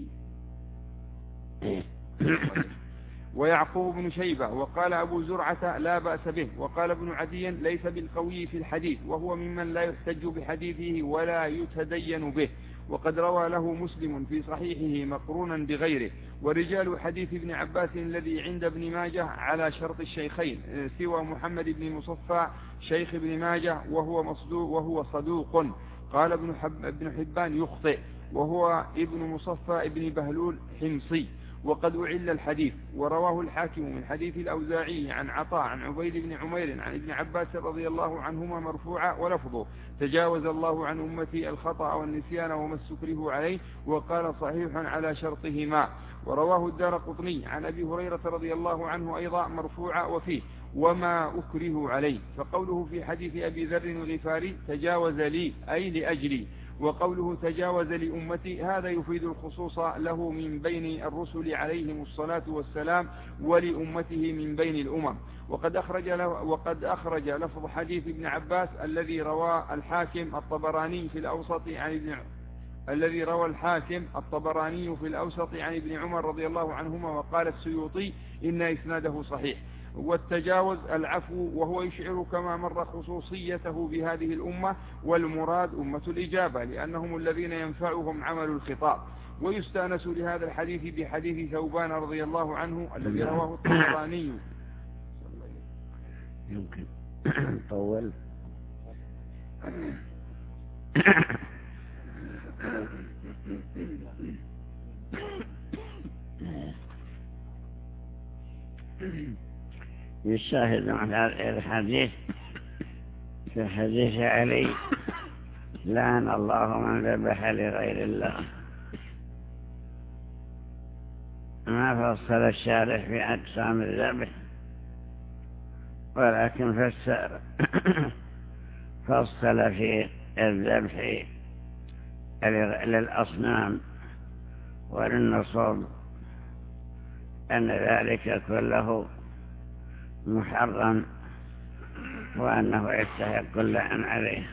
C: ويعقوب بن شيبة. وقال أبو زرعة: لا بأس به. وقال ابن عدي: ليس بالقوي في الحديث، وهو ممن لا يحتج بحديثه ولا يتدين به. وقد روى له مسلم في صحيحه مقرونا بغيره. ورجال حديث ابن عباس الذي عند ابن ماجه على شرط الشيخين سوى محمد بن مصفى شيخ ابن ماجه وهو مصدوق وهو صدوق. قال ابن, حب ابن حبان: يخطئ، وهو ابن مصفى ابن بهلول حمصي. وقد أعل الحديث. ورواه الحاكم من حديث الأوزاعي عن عطاء عن عبيد بن عمير عن ابن عباس رضي الله عنهما مرفوعا ولفظه: تجاوز الله عن أمتي الخطأ والنسيان وما استكره عليه. وقال: صحيح على شرطهما. ورواه الدارقطني عن أبي هريرة رضي الله عنه أيضا مرفوعا وفيه: وما أكره عليه. فقوله في حديث أبي ذر الغفاري: تجاوز لي أي لأجلي. وقوله: تجاوز لأمتي، هذا يفيد الخصوص له من بين الرسل عليهم الصلاة والسلام ولأمته من بين الأمم. وقد أخرج, وقد أخرج لفظ حديث ابن عباس الذي روى الحاكم الطبراني في الأوسط عن ابن الذي روى الحاكم الطبراني في الأوسط عن ابن عمر رضي الله عنهما. وقال السيوطي: إن إسناده صحيح. والتجاوز العفو، وهو يشعر كما مر خصوصيته بهذه الأمة، والمراد أمة الإجابة لأنهم الذين ينفعهم عمل الخطاب. ويستانس لهذا الحديث بحديث ثوبان رضي الله عنه الذي رواه الطبراني.
B: يمكن طول يشاهد عن الحديث في حديث علي: لعن الله من ذبح لغير الله. ما فصل الشارح في أقسام الذبح، ولكن فسر فصل في الذبح للأصنام وللنصب أن ذلك كله محرم، وأنه يستحق اللعن عليه.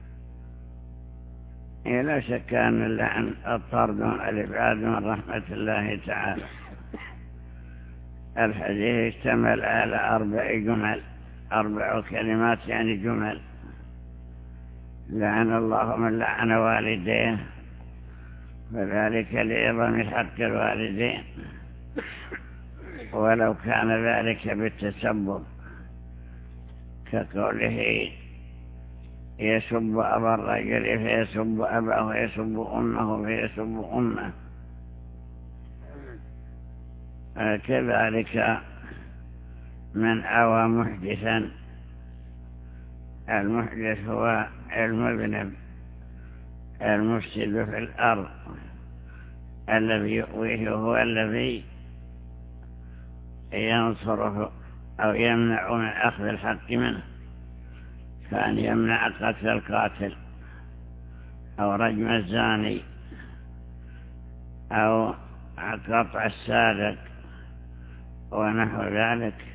B: لا شك أن اللعن الطرد والإبعاد من رحمة الله تعالى. الحديث اشتمل على أربع جمل، أربع كلمات يعني جمل: لعن الله من لعن والديه، وذلك لعظم حق الوالدين، ولو كان ذلك بالتسبب، كقوله: يسب أبا الرجل فيسب أباه ويسب أمه فيسب أمه. كذلك من أوى محدثا المحدث هو المذنب المفسد في الأرض الذي يؤويه هو الذي ينصره أو يمنع من أخذ الحق منه، كان يمنع قتل القاتل أو رجم الزاني أو قطع السارق ونحو ذلك.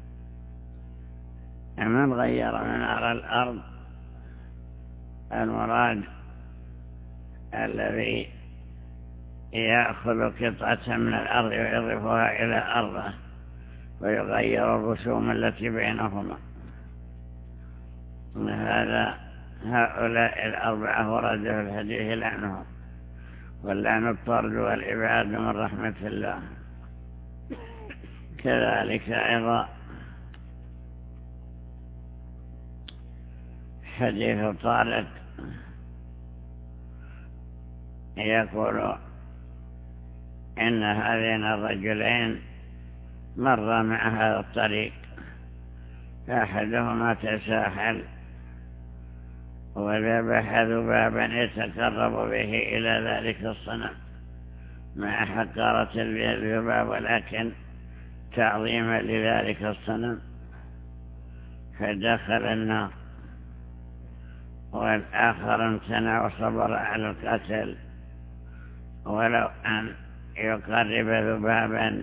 B: من غير منار الأرض المراد الذي يأخذ قطعة من الأرض ويضيفها إلى أرضه ويغير الرسوم التي بينهما. هذا هؤلاء الأربعة ورد في الحديث لعنهم، واللعن الطرد والإبعاد من رحمة الله. كذلك أيضا حديث طارق يقول إن هذين الرجلين مر مع هذا الطريق، أحدهما تساحل وذبح ذبابا يتقرب به إلى ذلك الصنم مع حقارة الذباب ولكن تعظيما لذلك الصنم، فدخل النار. والآخر امتنع وصبر على القتل ولو أن يقرب ذبابا،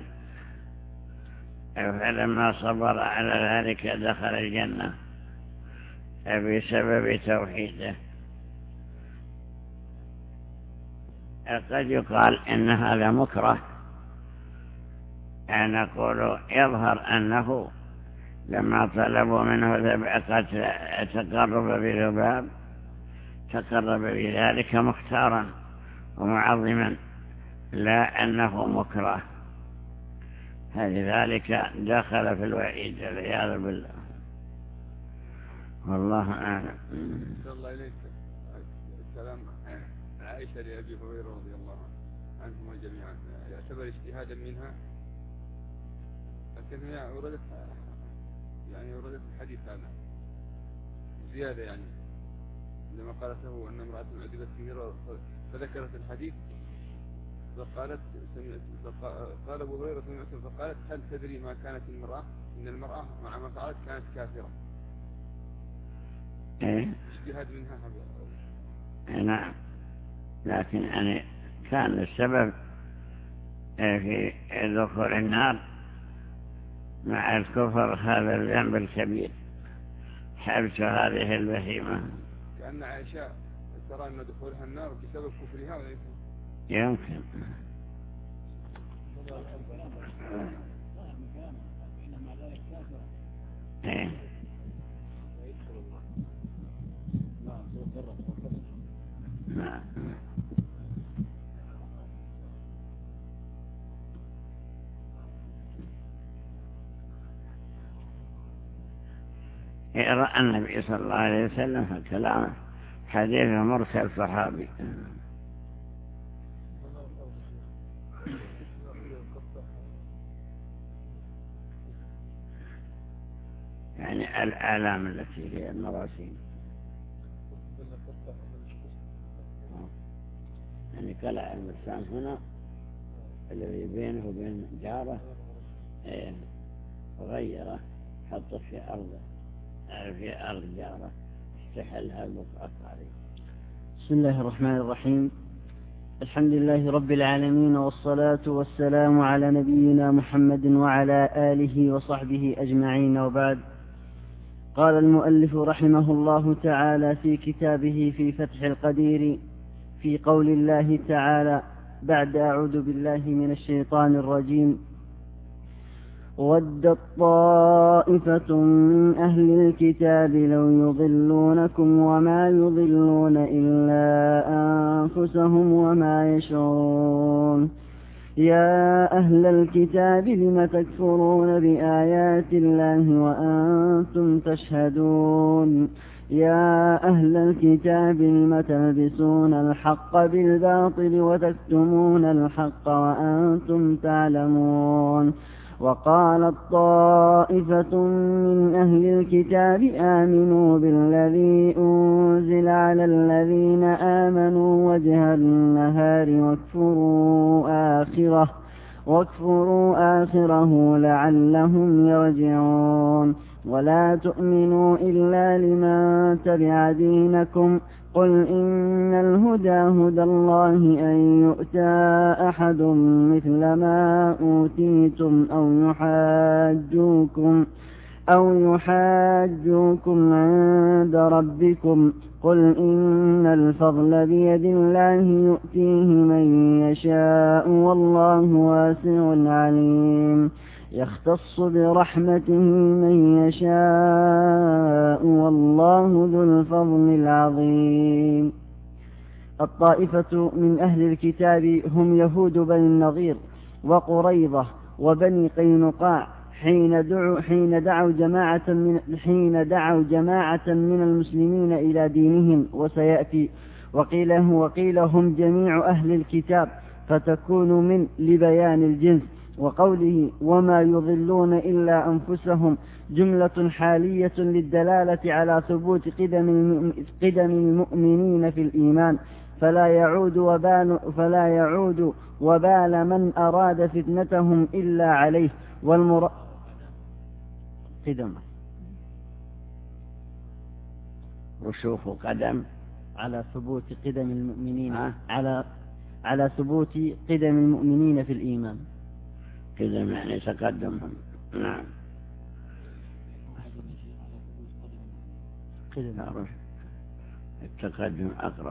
B: فلما صبر على ذلك دخل الجنة بسبب توحيده. قد يقال إن هذا مكره، أن نقول يظهر أنه لما طلبوا منه تقرب بذباب تقرب بذلك مختارا ومعظما، لا أنه مكره. لذلك دخل في الوعيد والعياذ بالله، والله أعلم.
C: الله إليك السلام. عائشة لأبي هريرة رضي الله عنهما جميعا يعتبر اجتهادا منها، لكن هي وردت يعني وردت الحديث هذا زيادة، يعني لما قالت له أن امرأة عذبت في فذكرت الحديث فقالت قال أبو هريرة فقالت هل تدري ما كانت المرأة؟ إن المرأة مع ما فعلت كانت كافرة.
B: إيه؟
C: اجتهاد منها
B: حبيب. نعم، لكن يعني كان السبب في دخول النار مع الكفر هذا الذنب الكبير، حبس هذه البهيمة.
C: كأن عائشة ترى أن دخولها النار بسبب كفرها وليس
B: يمكن. ايه نعم. رأى النبي صلى الله عليه وسلم في كلامه حديث مرسل صحابي. يعني الآلام التي هي المراسيم، يعني كلا المرسام هنا الذي بينه وبين جاره غيره حطه في أرضه في أرض جاره استحلها البقعة عليه.
A: بسم الله الرحمن الرحيم. الحمد لله رب العالمين، والصلاة والسلام على نبينا محمد وعلى آله وصحبه أجمعين، وبعد. قال المؤلف رحمه الله تعالى في كتابه في فتح القدير في قول الله تعالى بعد أعوذ بالله من الشيطان الرجيم: ودت طائفة من أهل الكتاب لو يضلونكم وما يضلون إلا أنفسهم وما يشعرون. يا أهل الكتاب لم تكفرون بآيات الله وأنتم تشهدون. يا أهل الكتاب لم تلبسون الحق بالباطل وتكتمون الحق وأنتم تعلمون.
E: وقالت طائفة من أهل الكتاب آمنوا بالذي أنزل على الذين آمنوا وجه النهار واكفروا آخره واكفروا آخره لعلهم يرجعون ولا تؤمنوا إلا لمن تبع دينكم قل إن الهدى هدى الله أن يؤتى أحد مثل ما أوتيتم أو يحاجوكم أو يحاجوكم عند ربكم قل إن الفضل بيد الله يؤتيه من يشاء والله واسع عليم يختص برحمته من يشاء والله ذو الفضل العظيم. الطائفة من أهل الكتاب هم يهود بني النضير وقريظة وبني قينقاع حين دعوا حين دعوا جماعة من حين دعوا جماعة من المسلمين إلى دينهم وسيأتي وقيل وقيل هم جميع أهل الكتاب فتكون من لبيان الجنس وقوله وما يضلون إلا أنفسهم جملة حالية للدلالة على ثبوت قدم قدم المؤمنين في الإيمان فلا يعود وبال فلا يعود وبال من أراد فتنتهم إلا عليه والمر قدم
B: رسوخ قدم
E: على ثبوت قدم المؤمنين أه؟ على على ثبوت قدم المؤمنين في الإيمان
B: قدم يعني تقدمهم. نعم
E: قدم
B: التقدم أقرب.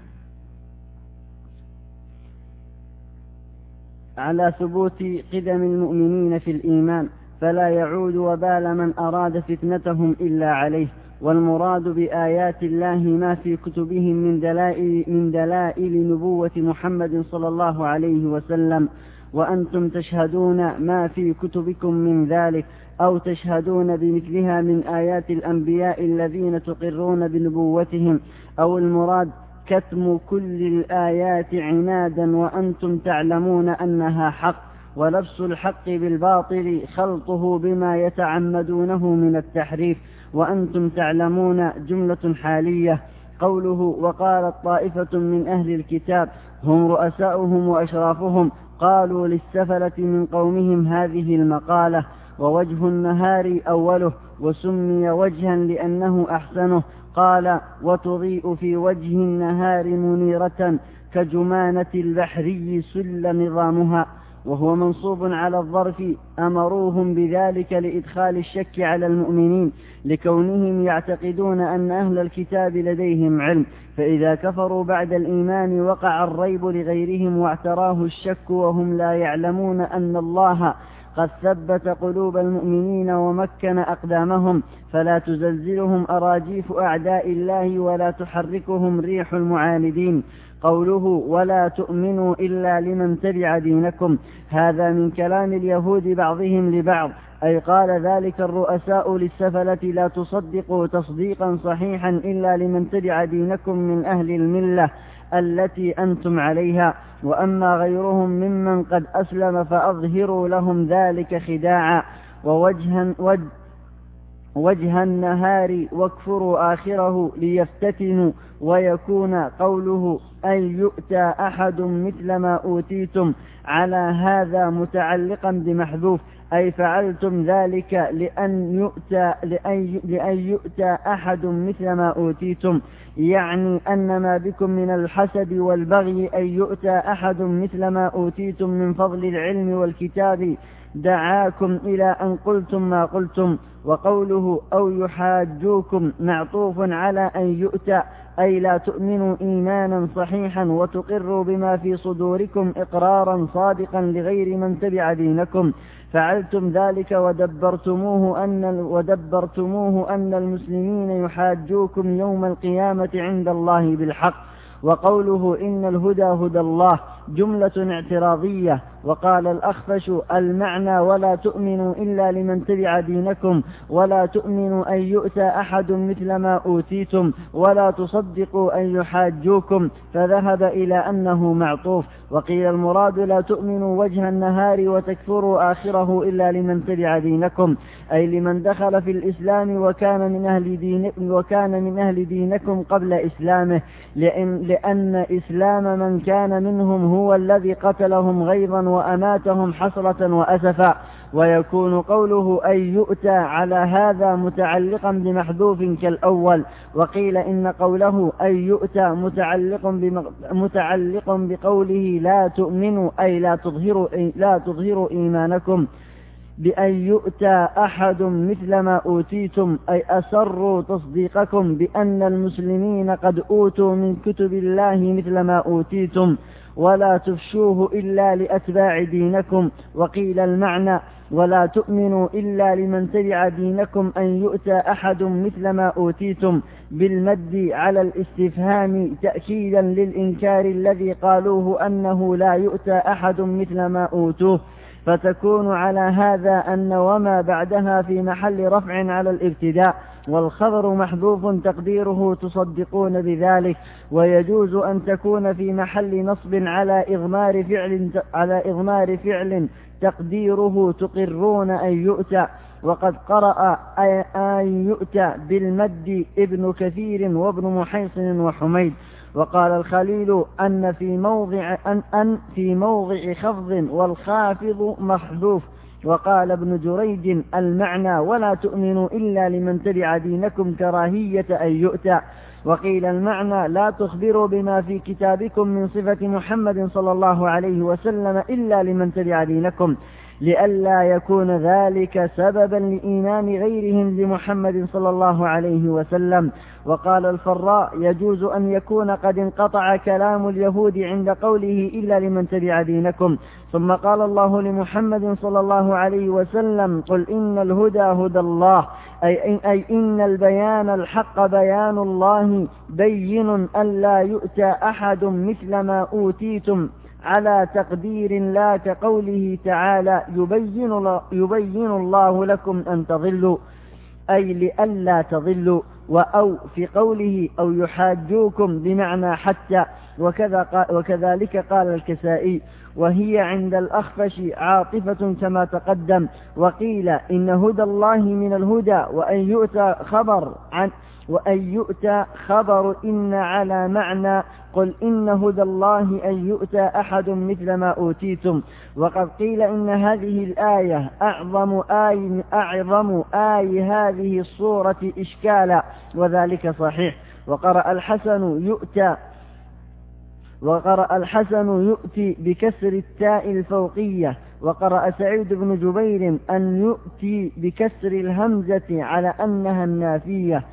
E: على ثبوت قدم المؤمنين في الإيمان فلا يعود وبال من أراد فتنتهم إلا عليه والمراد بآيات الله ما في كتبهم من دلائل, من دلائل نبوة محمد صلى الله عليه وسلم وأنتم تشهدون ما في كتبكم من ذلك أو تشهدون بمثلها من آيات الأنبياء الذين تقرون بنبوتهم أو المراد كتم كل الآيات عنادا وأنتم تعلمون أنها حق ولبس الحق بالباطل خلطه بما يتعمدونه من التحريف وأنتم تعلمون جملة حالية. قوله وقالت طائفة من أهل الكتاب هم رؤساؤهم وأشرافهم قالوا للسفلة من قومهم هذه المقالة ووجه النهار أوله وسمي وجها لأنه أحسنه قال وتضيء في وجه النهار منيرة كجمانة البحري سل نظامها وهو منصوب على الظرف أمروهم بذلك لإدخال الشك على المؤمنين لكونهم يعتقدون أن أهل الكتاب لديهم علم فإذا كفروا بعد الإيمان وقع الريب لغيرهم واعتراه الشك وهم لا يعلمون أن الله قد ثبت قلوب المؤمنين ومكن أقدامهم فلا تزلزلهم أراجيف أعداء الله ولا تحركهم ريح المعاندين. قوله ولا تؤمنوا إلا لمن تبع دينكم هذا من كلام اليهود بعضهم لبعض أي قال ذلك الرؤساء للسفلة لا تصدقوا تصديقا صحيحا إلا لمن تبع دينكم من أهل الملة التي أنتم عليها وأما غيرهم ممن قد أسلم فأظهروا لهم ذلك خداعا ووجها وجه وجه النهار واكفروا آخره ليفتتنوا ويكون قوله أن يؤتى أحد مثل ما أوتيتم على هذا متعلقا بمحذوف أي فعلتم ذلك لأن يؤتى, لأن, لأن يؤتى أحد مثل ما أوتيتم يعني أن ما بكم من الحسد والبغي أن يؤتى أحد مثل ما أوتيتم من فضل العلم والكتاب دعاكم إلى أن قلتم ما قلتم. وقوله أو يحاجوكم معطوف على أن يؤتى أي لا تؤمنوا إيمانا صحيحا وتقروا بما في صدوركم إقرارا صادقا لغير من تبع دينكم فعلتم ذلك ودبرتموه أن, ودبرتموه أن المسلمين يحاجوكم يوم القيامة عند الله بالحق. وقوله إن الهدى هدى الله جملة اعتراضية وقال الأخفش المعنى ولا تؤمنوا إلا لمن تبع دينكم ولا تؤمنوا أن يؤتى أحد مثل ما أوتيتم ولا تصدقوا أن يحاجوكم، فذهب إلى أنه معطوف. وقيل المراد لا تؤمنوا وجه النهار وتكفروا آخره إلا لمن تبع دينكم، أي لمن دخل في الإسلام وكان من أهل دين وكان من أهل دينكم قبل إسلامه، لأن, لأن إسلام من كان منهم هو الذي قتلهم غيظا وأماتهم حسرة وأسفا. ويكون قوله أن يؤتى على هذا متعلقا بمحذوف كالأول. وقيل إن قوله أن يؤتى متعلق, متعلق بقوله لا تؤمنوا أي لا تظهروا, لا تظهروا إيمانكم، بأن يؤتى أحد مثل ما أوتيتم أي أسروا تصديقكم بأن المسلمين قد أوتوا من كتب الله مثل ما أوتيتم ولا تفشوه إلا لأتباع دينكم. وقيل المعنى ولا تؤمنوا إلا لمن تبع دينكم أن يؤتى أحد مثل ما أوتيتم بالمد على الاستفهام تأكيدا للإنكار الذي قالوه أنه لا يؤتى أحد مثل ما أوتوه، فتكون على هذا أن وما بعدها في محل رفع على الابتداء، والخبر محذوف تقديره تصدقون بذلك. ويجوز أن تكون في محل نصب على إضمار فعل, على إضمار فعل تقديره تقرون أن يؤتى. وقد قرأ أن يؤتى بالمد ابن كثير وابن محيصن وحميد. وقال الخليل أن في موضع أن, أن في موضع خفض والخافض محذوف. وقال ابن جريج المعنى ولا تؤمنوا إلا لمن تبع دينكم كراهية أن يؤتى. وقيل المعنى لا تخبروا بما في كتابكم من صفة محمد صلى الله عليه وسلم إلا لمن تبع دينكم، لئلا يكون ذلك سببا لإيمان غيرهم بمحمد صلى الله عليه وسلم. وقال الفراء يجوز أن يكون قد انقطع كلام اليهود عند قوله إلا لمن تبع دينكم، ثم قال الله لمحمد صلى الله عليه وسلم قل إن الهدى هدى الله، أي, أي إن البيان الحق بيان الله بين أن لا يؤتى أحد مثل ما أوتيتم على تقدير لا كقوله تعالى يبين, يبين الله لكم أن تضلوا، أي لئلا تضلوا. وأو في قوله أو يحاجوكم بمعنى حتى، وكذا وكذلك قال الكسائي، وهي عند الأخفش عاطفة كما تقدم. وقيل إن هدى الله من الهدى وأن يؤتى خبر عن وأن يؤتى خبر إن على معنى قل إن هدى الله أن يؤتى أحد مثل ما أوتيتم. وقد قيل إن هذه الآية أعظم آي, أعظم آي هذه الصورة إشكالا، وذلك صحيح. وقرأ الحسن يؤتى وقرأ الحسن يؤتي بكسر التاء الفوقية. وقرأ سعيد بن جبير أن يؤتي بكسر الهمزة على أنها النافية.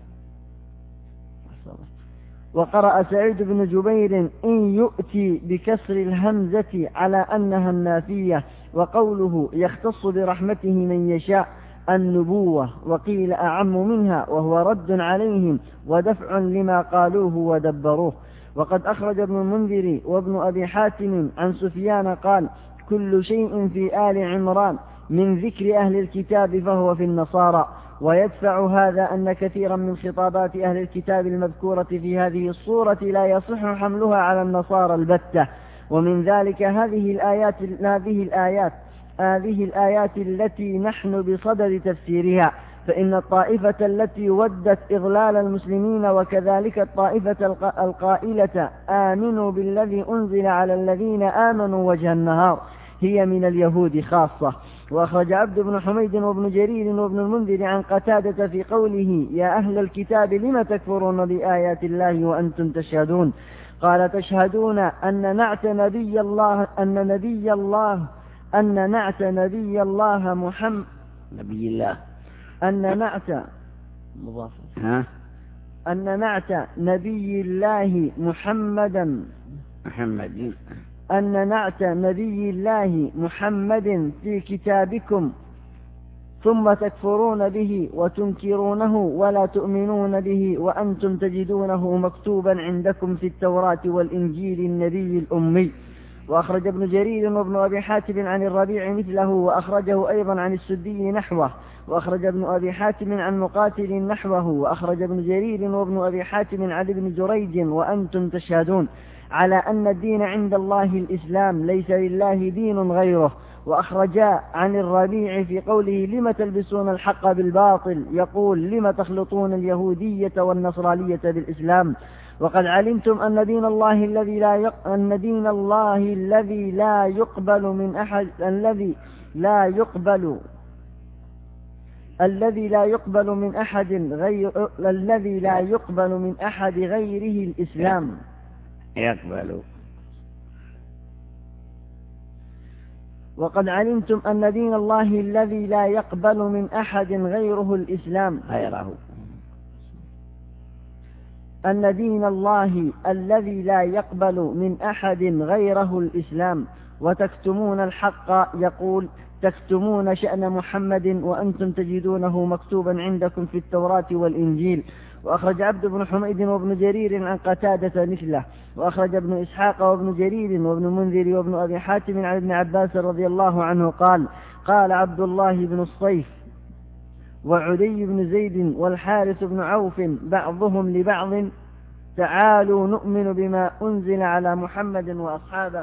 E: وقرأ سعيد بن جبير إن يؤتي بكسر الهمزة على أنها النافية. وقوله يختص برحمته من يشاء النبوة، وقيل أعم منها وهو رد عليهم ودفع لما قالوه ودبروه. وقد أخرج ابن المنذر وابن أبي حاتم عن سفيان قال كل شيء في آل عمران من ذكر أهل الكتاب فهو في النصارى. ويدفع هذا أن كثيرا من خطابات أهل الكتاب المذكورة في هذه الصورة لا يصح حملها على النصارى البتة. ومن ذلك هذه الآيات هذه الآيات هذه الآيات التي نحن بصدد تفسيرها، فإن الطائفة التي ودت إضلال المسلمين وكذلك الطائفة القائلة آمنوا بالذي أنزل على الذين آمنوا وجه النهار هي من اليهود خاصة. وأخرج عبد بن حميد وابن جرير وابن المنذر عن قتادة في قوله يا أهل الكتاب لم تكفرون بآيات الله وأنتم تشهدون، قال تشهدون أن نعت نبي الله أن نبي الله أن نعت نبي الله محمد
B: نبي الله
E: أن نعت مضاف
B: ها
E: أن نعت نبي الله محمدا
B: محمد
E: أن نعت نبي الله محمد في كتابكم ثم تكفرون به وتنكرونه ولا تؤمنون به وأنتم تجدونه مكتوبا عندكم في التوراة والإنجيل النبي الأمي. وأخرج ابن جرير وابن أبي حاتم عن الربيع مثله، وأخرجه أيضا عن السدي نحوه، وأخرج ابن أبي حاتم عن مقاتل نحوه، وأخرج ابن جرير وابن أبي حاتم عن ابن جريج وأنتم تشهدون على أن الدين عند الله الإسلام ليس لله دين غيره. وأخرجا عن الربيع في قوله لم تلبسون الحق بالباطل يقول لم تخلطون اليهودية والنصرانية بالإسلام، وقد علمتم أن دين الله الذي لا يق... أن دين الله الذي لا يقبل من أحد الذي لا يقبل الذي لا يقبل من أحد غير الذي لا يقبل من أحد غيره الإسلام
B: يقبل.
E: وقد علمتم أن دين الله الذي لا يقبل من أحد غيره الإسلام
B: غيره
E: أن دين الله الذي لا يقبل من أحد غيره الإسلام، وتكتمون الحق يقول تكتمون شأن محمد وأنتم تجدونه مكتوبا عندكم في التوراة والإنجيل. وأخرج عبد بن حميد وابن جرير عن قتادة مثله، وأخرج ابن إسحاق وابن جرير وابن منذر وابن أبي حاتم عن ابن عباس رضي الله عنه قال قال عبد الله بن الصيف وعدي بن زيد والحارث بن عوف بعضهم لبعض تعالوا نؤمن بما أنزل على محمد وأصحابه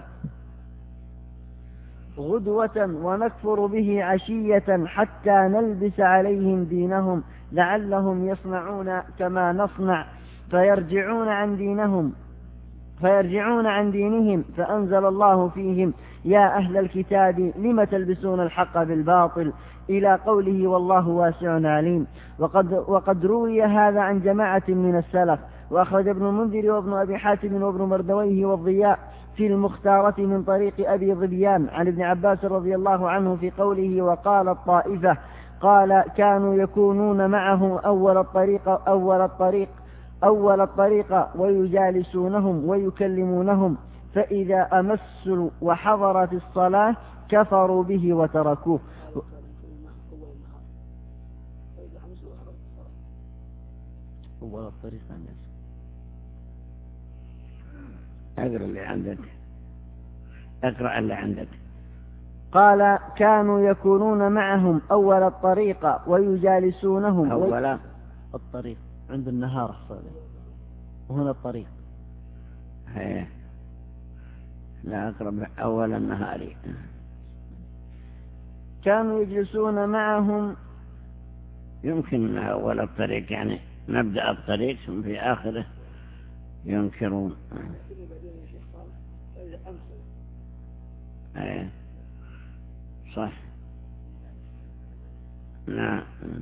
E: غدوة ونكفر به عشية حتى نلبس عليهم دينهم لعلهم يصنعون كما نصنع فيرجعون عن دينهم فيرجعون عن دينهم. فأنزل الله فيهم يا أهل الكتاب لم تلبسون الحق بالباطل إلى قوله والله واسع عليم. وقد, وقد روي هذا عن جماعة من السلف. وأخرج ابن المنذر وابن أبي حاتم وابن مردويه والضياء في المختارة من طريق أبي ظبيان عن ابن عباس رضي الله عنه في قوله وقال الطائفة قال كانوا يكونون معه أول الطريق أول الطريق أول الطريق ويجالسونهم ويكلمونهم فإذا أمسوا وحضرت الصلاة كفروا به وتركوه.
B: أول الطريق أقرأ اللي عندك أقرأ اللي عندك.
E: قال كانوا يكونون معهم أول الطريق ويجالسونهم
B: أول
E: وي... الطريق عند النهار أحصل وهنا الطريق
B: هي. لا أقرب أول النهار.
E: كانوا يجلسون معهم
B: يمكن أول الطريق يعني مبدأ الطريق ثم في آخره ينكرون. ايه صح. نعم.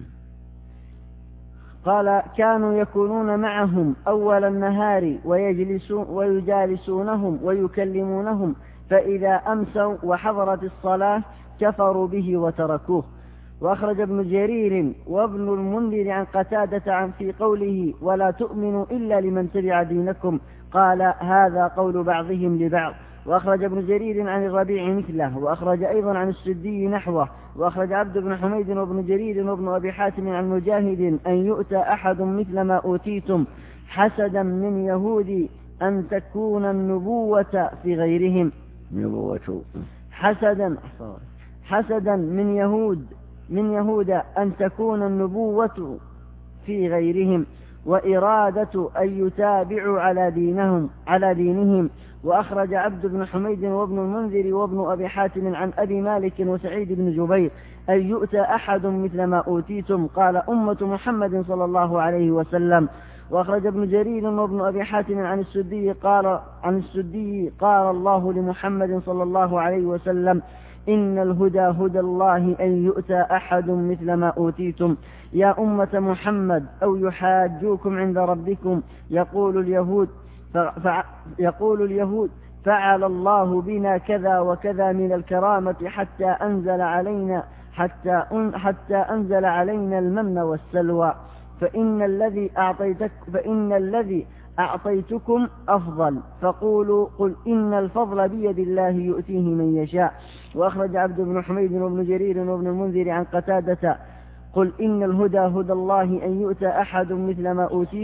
E: قال كانوا يكونون معهم أول النهار ويجلسون ويجالسونهم ويكلمونهم فإذا أمسوا وحضرت الصلاة كفروا به وتركوه. وأخرج ابن جرير وابن المنذر عن قتادة عن في قوله ولا تؤمنوا إلا لمن تبع دينكم قال هذا قول بعضهم لبعض. وأخرج ابن جرير عن الربيع مثله، وأخرج أيضا عن السدي نحوه. وأخرج عبد بن حميد وابن جرير وابن أبي حاتم عن مجاهد أن يؤتى أحد مثل ما أوتيتم حسدا من يهود أن تكون النبوة في غيرهم.
B: نبوة
E: حسدا حسدا من يهود من يهود أن تكون النبوة في غيرهم وإرادة أن يتابعوا على دينهم على دينهم. وأخرج عبد بن حميد وابن المنذر وابن أبي حاتم عن أبي مالك وسعيد بن جبير أن يؤتى أحد مثل ما أوتيتم قال أمة محمد صلى الله عليه وسلم. وأخرج ابن جرير وابن أبي حاتم عن السدي قال عن السدي قال الله لمحمد صلى الله عليه وسلم إن الهدى هدى الله أن يؤتى أحد مثل ما أوتيتم يا أمة محمد أو يحاجوكم عند ربكم. يقول اليهود فع يقول اليهود فعل الله بنا كذا وكذا من الكرامة حتى أنزل علينا حتى أن حتى أنزل علينا المن والسلوى فإن الذي أعطيتك فإن الذي أعطيتكم أفضل فقولوا قل إن الفضل بيد الله يؤتيه من يشاء. وأخرج عبد بن حميد وابن جرير وابن المنذر عن قتادة قل إن الهدى هدى الله أن يؤتى أحد مثل ما أوتيتم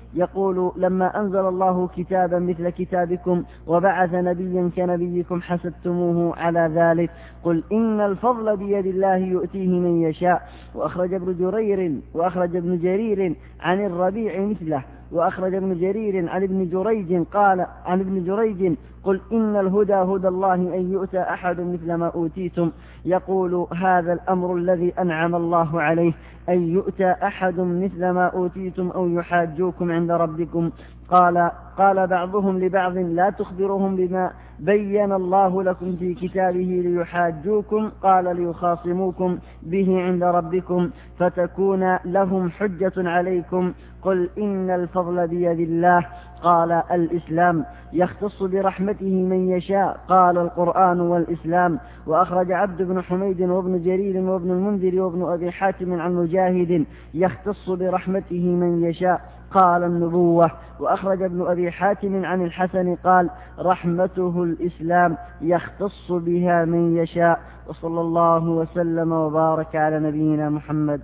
E: يقول لما أنزل الله كتابا مثل كتابكم وبعث نبيا كنبيكم حسبتموه على ذلك. قل إن الفضل بيد الله يؤتيه من يشاء. وأخرج ابن جرير وأخرج ابن جرير عن الربيع مثله. وأخرج ابن جرير عن ابن جريج قال عن ابن جريج قل إن الهدى هدى الله أن يؤتى أحد مثل ما أوتيتم. يقول هذا الأمر الذي أنعم الله عليه أن يؤتى أحد مثل ما أوتيتم أو يحاجوكم عند ربكم. قال قال بعضهم لبعض لا تخبرهم بما بين الله لكم في كتابه ليحاجوكم قال ليخاصموكم به عند ربكم فتكون لهم حجة عليكم. قل إن الفضل بيد الله. قال الإسلام يختص برحمته من يشاء. قال القرآن والإسلام. وأخرج عبد بن حميد وابن جرير وابن المنذر وابن أبي حاتم عن مجاهد يختص برحمته من يشاء. قال النبوة. وأخرج ابن أبي حاتم عن الحسن قال رحمته الإسلام يختص بها من يشاء. وصلى الله وسلم وبارك على نبينا محمد.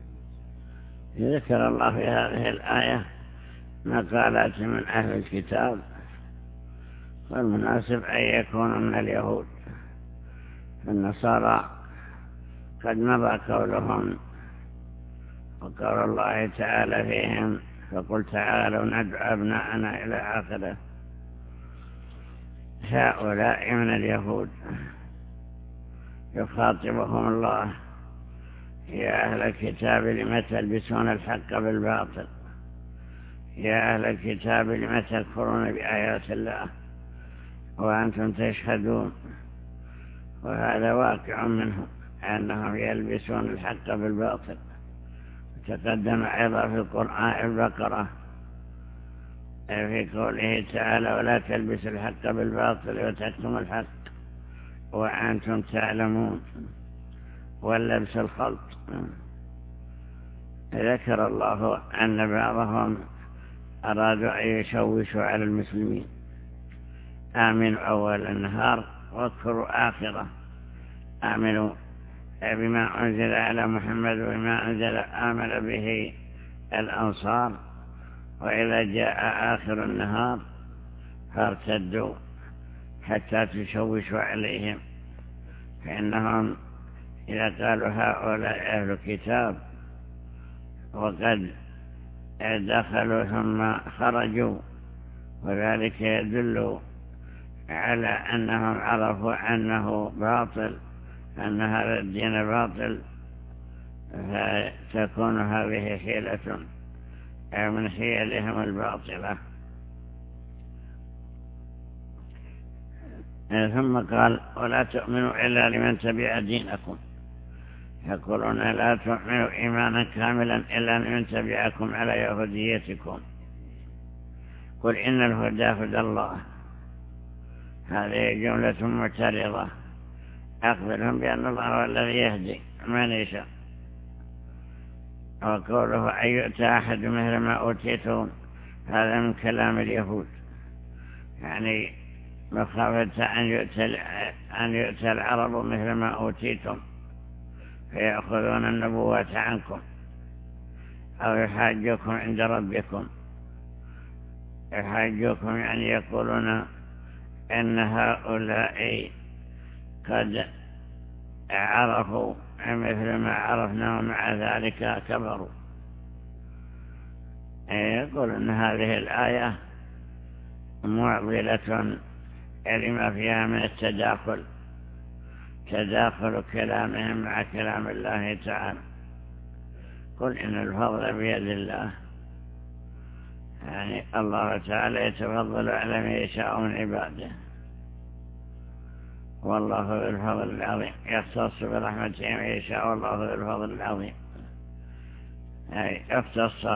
B: ذكر الله في هذه الآية مقالات من أهل الكتاب، والمناسب أن يكون من اليهود. النصارى قد مضى قولهم وقول الله تعالى فيهم فقل تعالوا ندعو أبناءنا إلى آخره. هؤلاء من اليهود يخاطبهم الله يا أهل الكتاب لم تلبسون الحق بالباطل، يا أهل الكتاب لم تكفرون بآيات الله وأنتم تشهدون. وهذا واقع منهم أنهم يلبسون الحق بالباطل. تقدم أيضا في القرآن البقرة في قوله تعالى ولا تلبسوا الحق بالباطل وتكتموا الحق وأنتم تعلمون، واللبس الخلط. ذكر الله أن بعضهم أرادوا أن يشوشوا على المسلمين آمنوا أول النهار واذكروا آخره، آمنوا بما أنزل على محمد وما أنزل آمن به الأنصار، وإذا جاء آخر النهار فارتدوا حتى تشوشوا عليهم، فإنهم إذا قالوا هؤلاء أهل الكتاب وقد دخلوا ثم خرجوا، وذلك يدل على أنهم عرفوا أنه باطل، أن هذا الدين باطل، فتكون هذه حيلة من حيلهم الباطلة. ثم قال ولا تؤمنوا إلا لمن تبع دينكم. يقولون لا تؤمنوا إيمانا كاملا إلا لمن تبعكم على يهوديتكم. قل إن الهدى هدى الله. هذه جملة معترضة، أخبرهم بأن الله هو الذي يهدي من يشاء. وقوله أن يؤتى أحد مثل ما أوتيتم هذا من كلام اليهود، يعني مخافة أن يؤتى, أن يؤتى العرب مثل ما أوتيتم فيأخذون النبوة عنكم أو يحاجوكم عند ربكم. يحاجوكم يعني يقولون إن هؤلاء قد عرفوا مثل ما عرفنا ومع ذلك كبروا. يقول أن هذه الآية معضلة لما فيها من التداخل، تداخل كلامهم مع كلام الله تعالى. قل إن الفضل بيد الله، يعني الله تعالى يتفضل على من يشاء من عباده، والله ذو الفضل العظيم، يختص برحمته من يشاء والله ذو الفضل العظيم. يعني اختص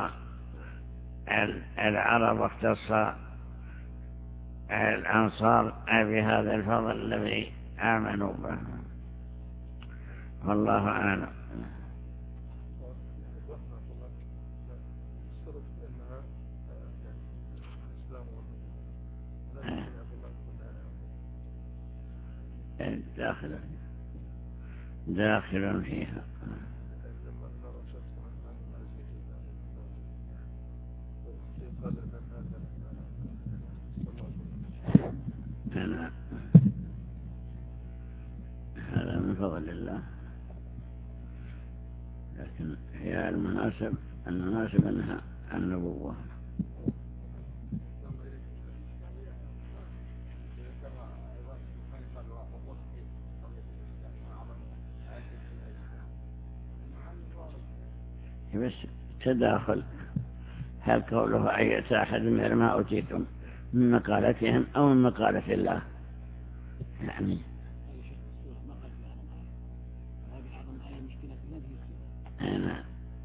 B: العرب واختص الأنصار بهذا الفضل الذي آمنوا به، والله أعلم. داخل داخل فيها. لله، لكن هي المناسب المناسب أنها النبوة. بس تداخل، هل قوله أي أحد من ما أوتيتم من مقالتهم أو من مقالة الله، يعني أنا.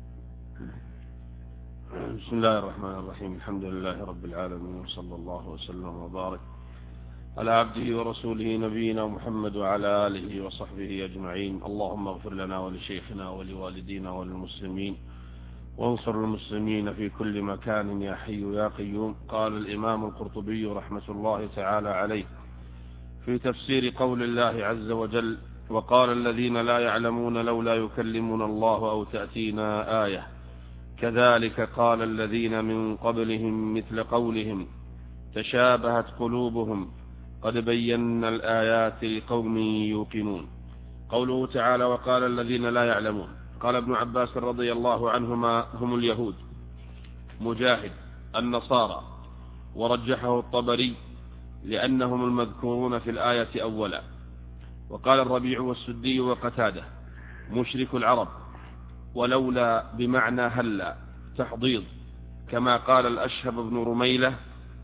F: بسم الله الرحمن الرحيم. الحمد لله رب العالمين، وصلى الله وسلم وبارك على عبده ورسوله نبينا محمد وعلى آله وصحبه أجمعين. اللهم اغفر لنا ولشيخنا ولوالدينا وللمسلمين، وانصر المسلمين في كل مكان يا حي يا قيوم. قال الإمام القرطبي رحمة الله تعالى عليه في تفسير قول الله عز وجل: وقال الذين لا يعلمون لولا يكلمنا الله أو تأتينا آية كذلك قال الذين من قبلهم مثل قولهم تشابهت قلوبهم قد بينا الآيات لقوم يوقنون. قوله تعالى: وقال الذين لا يعلمون، قال ابن عباس رضي الله عنهما: هم اليهود. مجاهد: النصارى. ورجحه الطبري لأنهم المذكورون في الآية أولا. وقال الربيع والسدي وقتاده: مشرك العرب، ولولا بمعنى هلا تحضيض، كما قال الأشهب بن رميلة: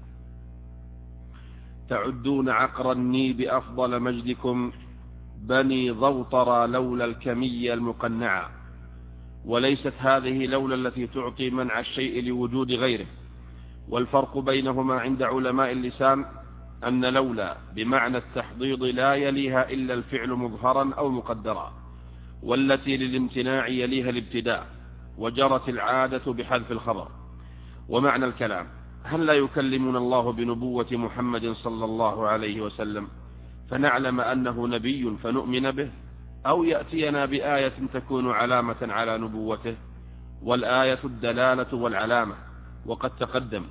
F: تعدون عقر النيب أفضل مجدكم بني ضوطر لولا الكمية المقنعة. وليست هذه لولا التي تعطي منع الشيء لوجود غيره. والفرق بينهما عند علماء اللسان أن لولا بمعنى التحضيض لا يليها إلا الفعل مظهرا أو مقدرا، والتي للامتناع يليها الابتداء، وجرت العادة بحذف الخبر. ومعنى الكلام: هل لا يكلمنا الله بنبوة محمد صلى الله عليه وسلم فنعلم أنه نبي فنؤمن به، أو يأتينا بآية تكون علامة على نبوته؟ والآية الدلالة والعلامة، وقد تقدم.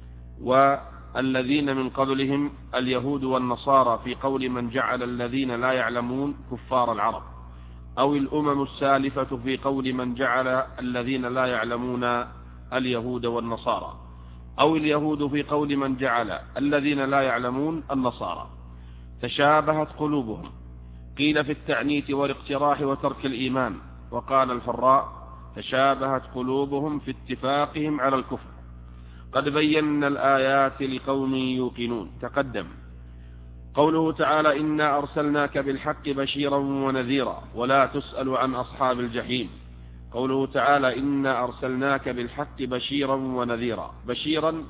F: والذين من قبلهم اليهود والنصارى في قول من جعل الذين لا يعلمون كفار العرب، أو الأمم السالفة في قول من جعل الذين لا يعلمون اليهود والنصارى، أو اليهود في قول من جعل الذين لا يعلمون النصارى. تشابهت قلوبهم، قيل في التعنيت والاقتراح وترك الإيمان. وقال الفراء: تشابهت قلوبهم في اتفاقهم على الكفر. قد بينا الآيات لقوم يوقنون. تقدم. قوله تعالى: إنا أرسلناك بالحق بشيرا ونذيرا ولا تسأل عن أصحاب الجحيم. قوله تعالى: إنا أرسلناك بالحق بشيرا ونذيرا. بشيرا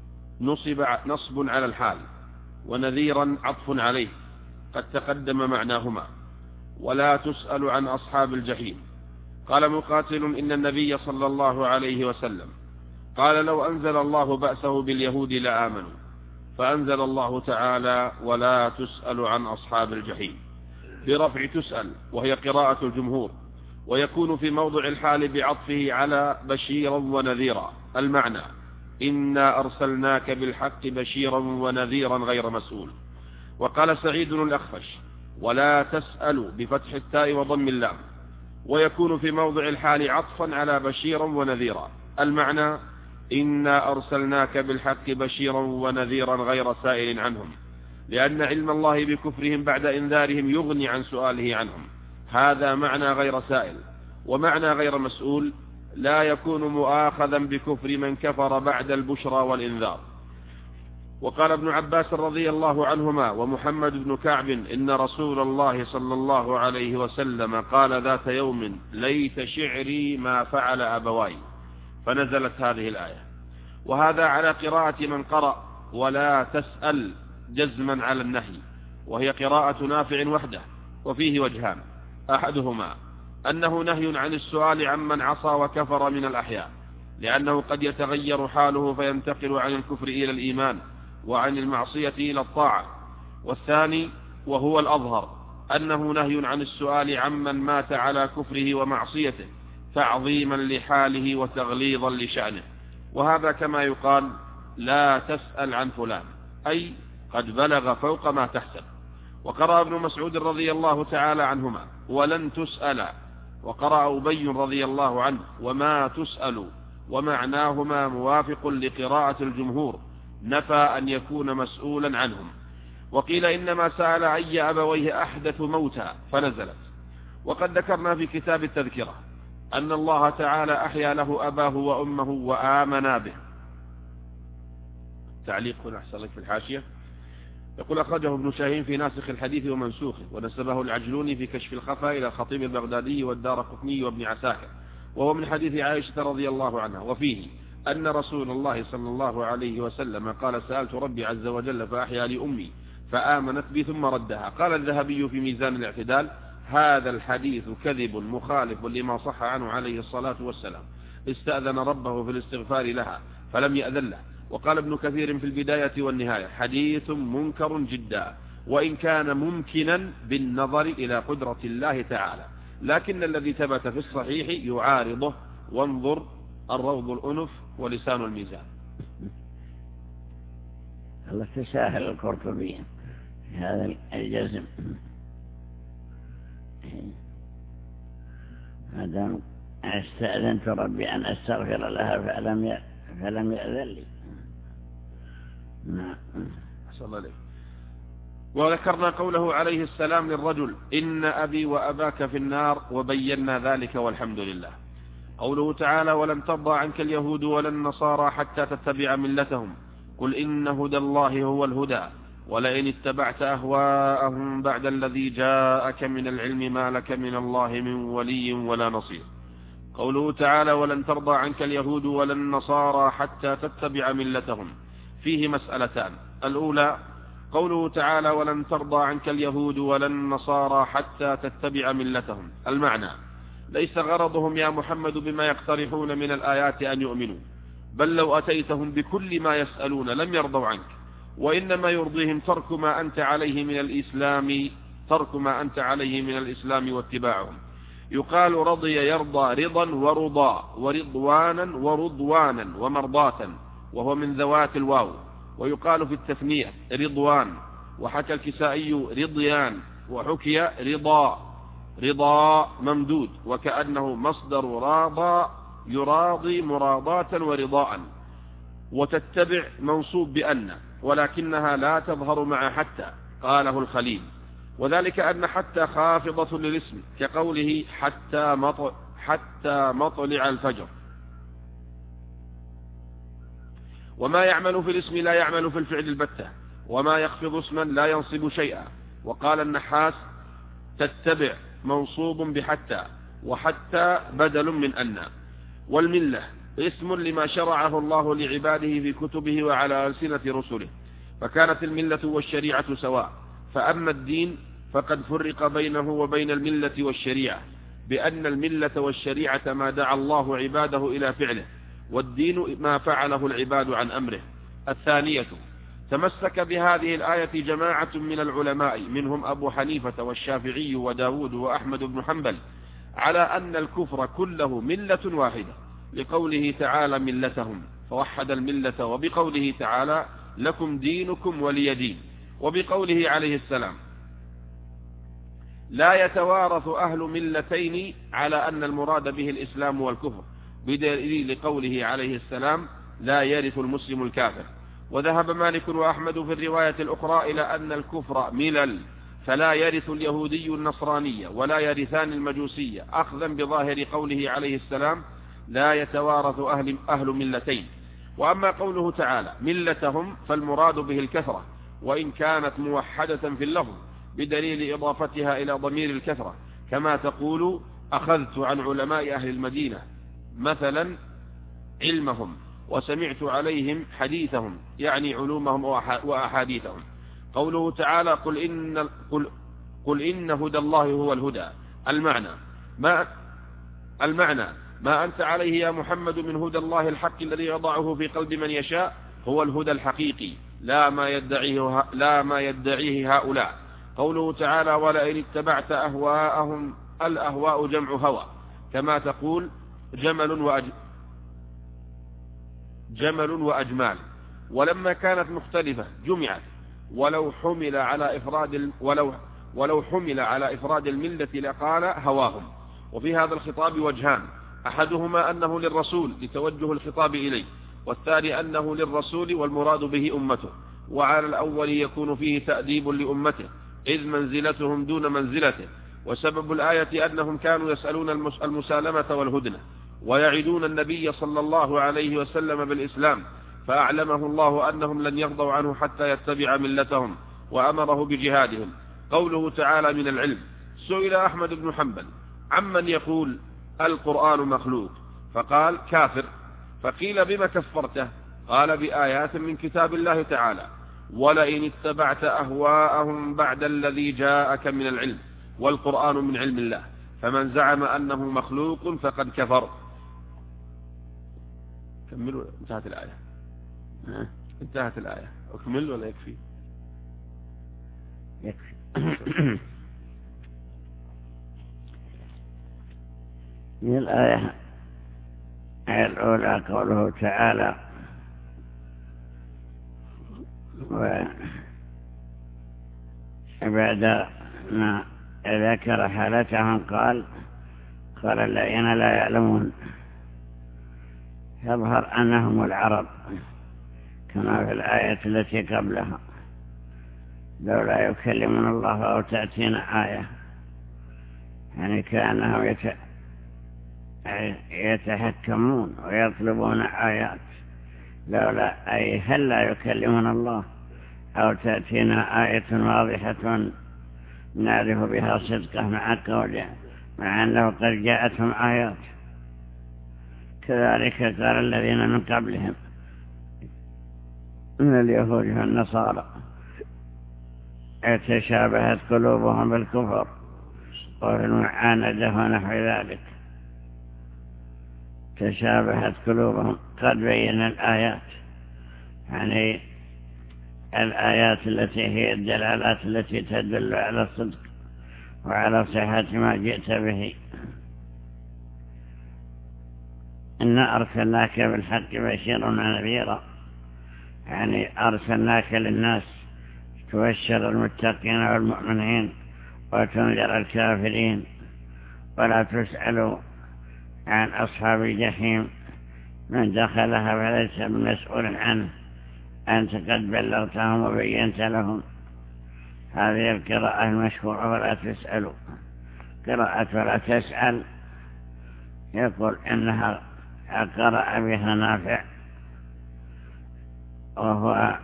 F: نصب نصب على الحال، ونذيرا عطف عليه، قد تقدم معناهما. ولا تسأل عن أصحاب الجحيم. قال مقاتل: إن النبي صلى الله عليه وسلم قال: لو أنزل الله بأسه باليهود لآمنوا، فأنزل الله تعالى: ولا تسأل عن أصحاب الجحيم، برفع تسأل، وهي قراءة الجمهور، ويكون في موضع الحال بعطفه على بشيرا ونذيرا. المعنى: إنا أرسلناك بالحق بشيرا ونذيرا غير مسؤول. وقال سعيد الأخفش: ولا تسأل بفتح التاء وضم اللام، ويكون في موضع الحال عطفا على بشيرا ونذيرا. المعنى: إنا أرسلناك بالحق بشيرا ونذيرا غير سائل عنهم، لأن علم الله بكفرهم بعد إنذارهم يغني عن سؤاله عنهم. هذا معنى غير سائل. ومعنى غير مسؤول لا يكون مؤاخذا بكفر من كفر بعد البشرى والإنذار. وقال ابن عباس رضي الله عنهما ومحمد بن كعب: إن رسول الله صلى الله عليه وسلم قال ذات يوم: ليت شعري ما فعل أبواي، فنزلت هذه الآية. وهذا على قراءة من قرأ ولا تسأل جزما على النهي، وهي قراءة نافع وحده. وفيه وجهان: أحدهما أنه نهي عن السؤال عمن عصى وكفر من الأحياء، لأنه قد يتغير حاله فينتقل عن الكفر إلى الإيمان، وعن المعصية إلى الطاعة. والثاني وهو الأظهر أنه نهي عن السؤال عمن مات على كفره ومعصيته، تعظيما لحاله وتغليظا لشأنه. وهذا كما يقال: لا تسأل عن فلان، أي قد بلغ فوق ما تحسب. وقرأ ابن مسعود رضي الله تعالى عنهما ولن تسأل، وقرأ أبي رضي الله عنه وما تسأل، ومعناهما موافق لقراءة الجمهور، نفى أن يكون مسؤولا عنهم. وقيل إنما سأل أي أبويه أحدث موتا فنزلت. وقد ذكرنا في كتاب التذكرة أن الله تعالى أحيا له أباه وأمه وآمنا به. تعليق هنا أحسن لك في الحاشية، يقول أخرجه ابن شاهين في ناسخ الحديث ومنسوخه، ونسبه العجلوني في كشف الخفاء إلى الخطيب البغدادي والدارقطني وابن عساكر، وهو من حديث عائشة رضي الله عنها، وفيه أن رسول الله صلى الله عليه وسلم قال سألت ربي عز وجل فأحيا لأمي فآمنت بي ثم ردها. قال الذهبي في ميزان الاعتدال هذا الحديث كذب مخالف لما صح عنه عليه الصلاة والسلام، استأذن ربه في الاستغفار لها فلم يأذن له. وقال ابن كثير في البداية والنهاية حديث منكر جدا، وإن كان ممكنا بالنظر إلى قدرة الله تعالى، لكن الذي ثبت في الصحيح يعارضه، وانظر الروض الأنف ولسان الميزان.
B: الله تساهل القرطبي هذا الجزم، مادام استأذنت ربي أن أستغفر لها فلم فلم يأذن لي. نعم.
F: أحسن الله عليك. وذكرنا قوله عليه السلام للرجل إن أبي وأباك في النار، وبينا ذلك والحمد لله. قوله تعالى ولن ترضى عنك اليهود ولا النصارى حتى تتبع ملتهم، قل إن هدى الله هو الهدى ولئن اتبعت أهواءهم بعد الذي جاءك من العلم ما لك من الله من ولي ولا نصير. قوله تعالى ولن ترضى عنك اليهود ولا النصارى حتى تتبع ملتهم، فيه مسألتان. الأولى قوله تعالى ولن ترضى عنك اليهود ولا النصارى حتى تتبع ملتهم، المعنى ليس غرضهم يا محمد بما يقترحون من الآيات أن يؤمنوا، بل لو أتيتهم بكل ما يسألون لم يرضوا عنك، وإنما يرضيهم ترك ما أنت عليه من الإسلام ترك ما أنت عليه من الإسلام واتباعهم. يقال رضي يرضى رضا ورضا ورضوانا ورضوانا ومرضاة، وهو من ذوات الواو. ويقال في التثنية رضوان، وحكى الكسائي رضيان، وحكي رضا رضا ممدود، وكأنه مصدر راضى يراضي مراضاة ورضاء. وتتبع منصوب بأن، ولكنها لا تظهر مع حتى، قاله الخليل، وذلك أن حتى خافضة للاسم، كقوله حتى مطلع, حتى مطلع الفجر. وما يعمل في الاسم لا يعمل في الفعل البتة، وما يخفض اسما لا ينصب شيئا. وقال النحاس تتبع منصوب بحتى، وحتى بدل من أن. والملة اسم لما شرعه الله لعباده في كتبه وعلى ألسنة رسله، فكانت الملة والشريعة سواء. فأما الدين فقد فرق بينه وبين الملة والشريعة، بأن الملة والشريعة ما دعا الله عباده إلى فعله، والدين ما فعله العباد عن أمره. الثانية تمسك بهذه الآية جماعة من العلماء، منهم أبو حنيفة والشافعي وداود وأحمد بن حنبل، على أن الكفر كله ملة واحدة، لقوله تعالى ملتهم فوحد الملة، وبقوله تعالى لكم دينكم ولي دين، وبقوله عليه السلام لا يتوارث أهل ملتين، على أن المراد به الإسلام والكفر، بدليل قوله عليه السلام لا يرث المسلم الكافر. وذهب مالك وأحمد في الرواية الأخرى إلى أن الكفر ملل، فلا يرث اليهودي النصرانية ولا يرثان المجوسية، أخذا بظاهر قوله عليه السلام لا يتوارث أهل, أهل ملتين. وأما قوله تعالى ملتهم فالمراد به الكثرة، وإن كانت موحدة في اللفظ، بدليل إضافتها إلى ضمير الكثرة، كما تقول أخذت عن علماء أهل المدينة مثلا علمهم، وسمعت عليهم حديثهم، يعني علومهم وأحاديثهم. قوله تعالى قل إن, قل قل إن هدى الله هو الهدى، المعنى ما, المعنى ما أنت عليه يا محمد من هدى الله الحق الذي يضعه في قلب من يشاء هو الهدى الحقيقي، لا ما يدعيه, لا ما يدعيه هؤلاء. قوله تعالى ولئن اتبعت أهواءهم، الأهواء جمع هوى، كما تقول جمل وأج... جمل وأجمال. ولما كانت مختلفة جمعت، ولو حمل على إفراد ولو ولو حمل على إفراد الملة لقال هواهم. وفي هذا الخطاب وجهان، أحدهما أنه للرسول لتوجه الخطاب إليه، والثاني أنه للرسول والمراد به أمته. وعلى الأول يكون فيه تأديب لأمته إذ منزلتهم دون منزلته. وسبب الآية أنهم كانوا يسألون المسالمة والهدنة ويعدون النبي صلى الله عليه وسلم بالإسلام، فأعلمه الله أنهم لن يرضوا عنه حتى يتبع ملتهم، وأمره بجهادهم. قوله تعالى من العلم. سئل أحمد بن حنبل عمن يقول القرآن مخلوق فقال كافر، فقيل بما كفرته؟ قال بآيات من كتاب الله تعالى: ولئن اتبعت أهواءهم بعد الذي جاءك من العلم والقرآن من علم الله، فمن زعم أنه مخلوق فقد كفر. كملوا. انتهت الآية. انتهت الآية. أكمل ولا يكفي؟
B: يكفي. من الآية الأولى قوله تعالى: وبعد ما ذكر حالتهم قال قال الذين لا يعلمون، يظهر أنهم العرب كما في الآية التي قبلها: لولا يكلمنا الله أو تأتينا آية، يعني كأنهم يتحكمون ويطلبون آيات. لولا أي هل لا يكلمنا الله أو تأتينا آية واضحة نعرف بها صدقه مع قوله، مع أنه قد جاءتهم آيات. كذلك قال الذين من قبلهم من اليهود والنصارى: تشابهت قلوبهم بالكفر وفي المعاندة ونحو ذلك. تشابهت قلوبهم، قد بين الآيات، يعني الآيات التي هي الدلالات التي تدل على الصدق وعلى صحة ما جئت به. إنا أرسلناك بالحق بشيرا ونذيرا، يعني أرسلناك للناس تبشر المتقين والمؤمنين وتنذر الكافرين. ولا تسألوا عن أصحاب الجحيم، من دخلها فليس بمسؤول عنه، أنت قد بلغتهم وبينت لهم. هذه القراءة المشهورة: ولا تسألوا. قراءة ولا تسأل يقول إنها قرأ بها نافع، وهو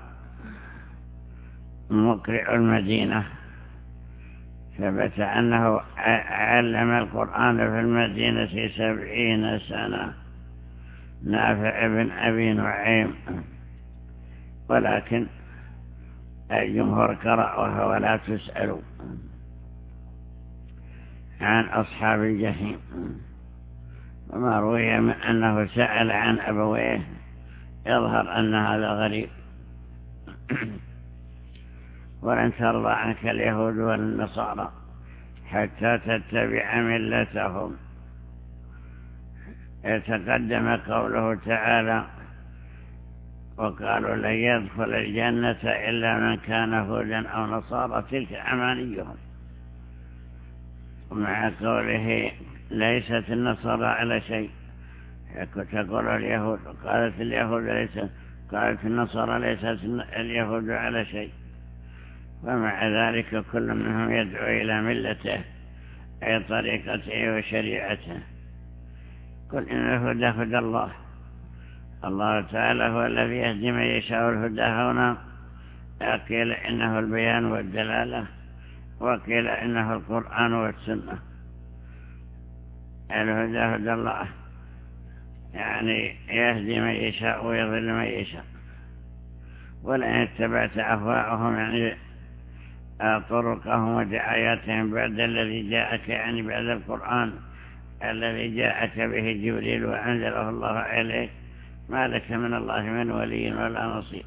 B: مقرئ المدينة، ثبت أنه علم القرآن في المدينة سبعين سنة، نافع بن أبي نعيم. ولكن الجمهور قرأوها ولا تسألوا عن أصحاب الجحيم. وما روي من أنه سأل عن أبويه يظهر أن هذا غريب. ولن ترضى عنك اليهود والنصارى حتى تتبع ملتهم. يتقدم قوله تعالى: وقالوا لن يدخل الجنة إلا من كان هودا أو نصارى، تلك أمانيهم. ومع قوله ليست النصارى على شيء، تقول اليهود، قالت اليهود ليست، قالت النصارى ليست اليهود على شيء. ومع ذلك كل منهم يدعو إلى ملته أي طريقته وشريعته. قل إن الهدى هدى الله. الله تعالى هو الذي يهدي من يشاء الهدى. هنا قيل إنه البيان والدلالة، وقيل إنه القرآن والسنة. الهدى هدى الله، يعني يهدي من يشاء ويضل من يشاء. ولئن اتبعت أهواءهم، يعني طرقهم ودعاياتهم بعد الذي جاءك، يعني بعد القرآن الذي جاءك به جبريل وأنزله الله إليك، ما لك من الله من ولي ولا نصير.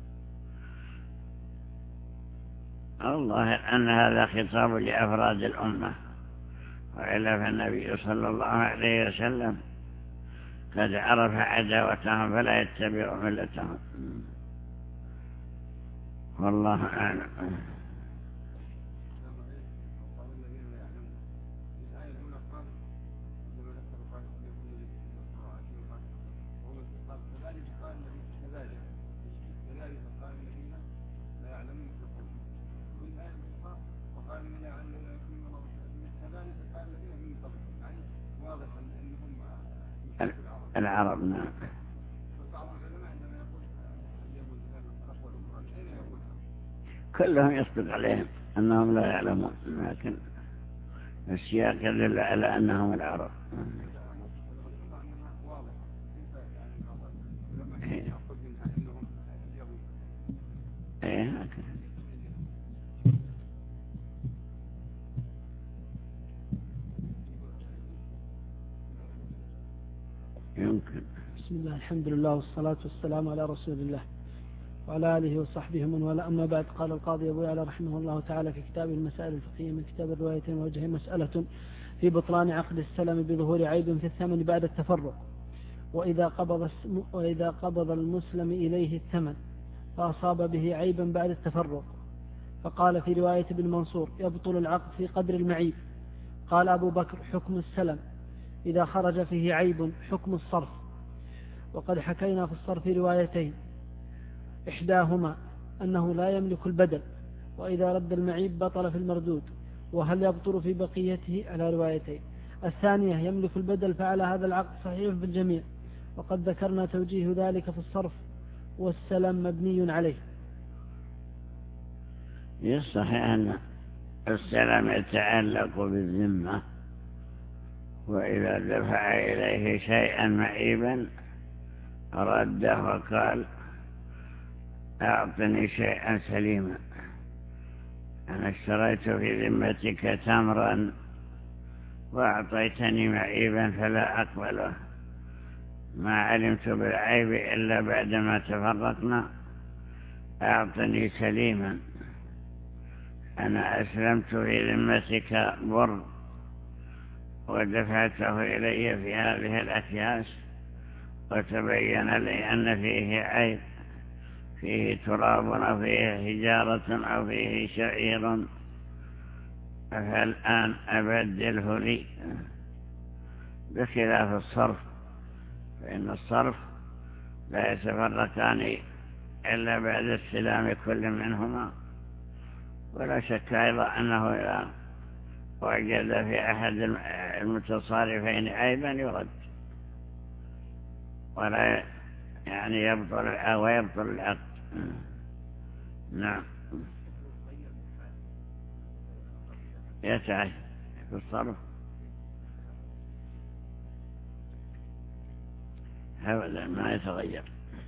B: الله أن هذا خطاب لأفراد الأمة، وإلا فالنبي صلى الله عليه وسلم قد عرف عداوتهم فلا يتبع ملتهم. والله أعلم. العرب نعم. كلهم يصدق عليهم أنهم لا يعلمون، لكن السياق يدل على أنهم العرب. ايه يمكن.
G: بسم الله، الحمد لله والصلاة والسلام على رسول الله وعلى آله وصحبه من والاه، أما بعد. قال القاضي أبو يعلى رحمه الله تعالى في كتاب المسائل الفقهية من كتاب الروايتين وجه مسألة في بطلان عقد السلم بظهور عيب في الثمن بعد التفرق. وإذا قبض, وإذا قبض المسلم إليه الثمن فأصاب به عيبا بعد التفرق، فقال في رواية ابن منصور يبطل العقد في قدر المعيب. قال أبو بكر حكم السلم إذا خرج فيه عيب حكم الصرف. وقد حكينا في الصرف روايتين، إحداهما أنه لا يملك البدل، وإذا رد المعيب بطل في المردود، وهل يبطل في بقيته على روايتين. الثانية يملك البدل، فعلى هذا العقد صحيح في الجميع، وقد ذكرنا توجيه ذلك في الصرف، والسلم مبني عليه.
B: يصح أن السلم يتعلق بالذمة، وإذا دفع إليه شيئا معيبا رده وقال أعطني شيئا سليما، أنا اشتريت في ذمتك تمرا وأعطيتني معيبا فلا أقبله، ما علمت بالعيب إلا بعدما تفرقنا، أعطني سليما، أنا أسلمت في ذمتك بر ودفعته إلي في هذه الأكياس، وتبين لي أن فيه عيب، فيه تراب أو فيه حجارة أو فيه شعير، فالآن أبدله لي. بخلاف الصرف، فإن الصرف لا يتفرقان إلا بعد استلام كل منهما، ولا شك أيضا أنه إذا وجد في أحد المتصارفين عيبا يرد، ولا يعني يبطل ويبطل العقد. نعم، يتعي في الصرف أبدا ما يتغير.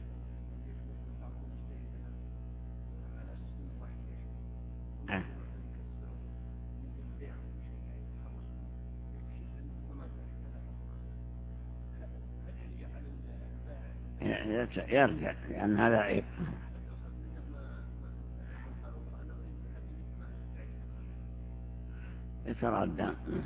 B: أه. يرجع لأن هذا عيب. يتردى.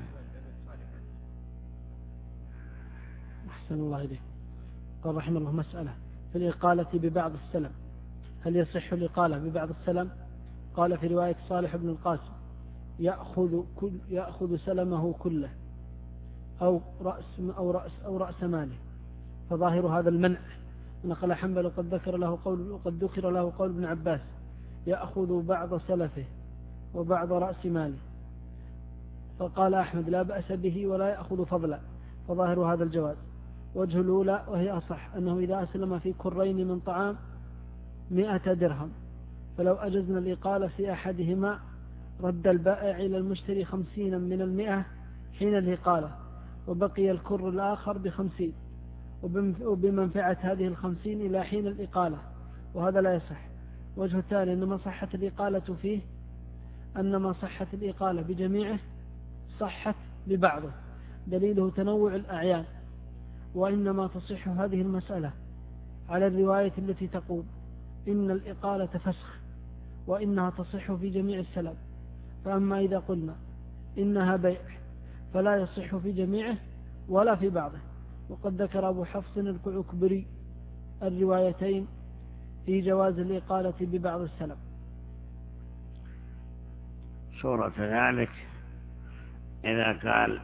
G: أحسن الله إليه. قال رحمه الله مسألة في الإقالة ببعض السلم، هل يصح الإقالة ببعض السلم؟ قال في رواية صالح بن القاسم يأخذ, كل يأخذ سلمه كله أو رأس, أو رأس, أو رأس ماله، فظاهر هذا المنع. نقل حنبل وقد ذكر له قول وقد ذكر له قول ابن عباس يأخذ بعض سلفه وبعض رأس ماله، فقال أحمد لا بأس به ولا يأخذ فضلا، فظاهر هذا الجواز. وجه الأولى وهي أصح أنه إذا أسلم في كرين من طعام مئة درهم، فلو أجزنا الإقالة في أحدهما رد البائع إلى المشتري خمسين من المئة حين الإقالة، وبقي الكر الآخر بخمسين، وبمنفعة هذه الخمسين إلى حين الإقالة، وهذا لا يصح. وجه الثاني أن ما صحت الإقالة فيه أن ما صحت الإقالة بجميعه صحت ببعضه، دليله تنوع الأعيان. وإنما تصح هذه المسألة على الرواية التي تقول إن الإقالة فسخ، وإنها تصح في جميع السلام. فأما إذا قلنا إنها بيع فلا يصح في جميعه ولا في بعضه. وقد ذكر أبو حفص الكعكبري الروايتين في جواز الإقالة ببعض السلام،
B: صورة ذلك إذا قال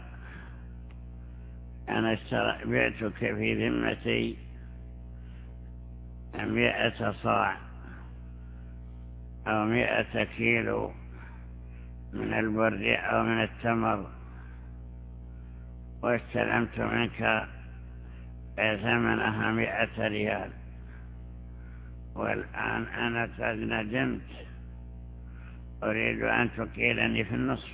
B: أنا بعتك في ذمتي مئة صاع أو مئة كيلو من البر أو من التمر، واستلمت منك ثمنها مئة ريال، والآن أنا قد ندمت أريد أن تكيلني في النصف،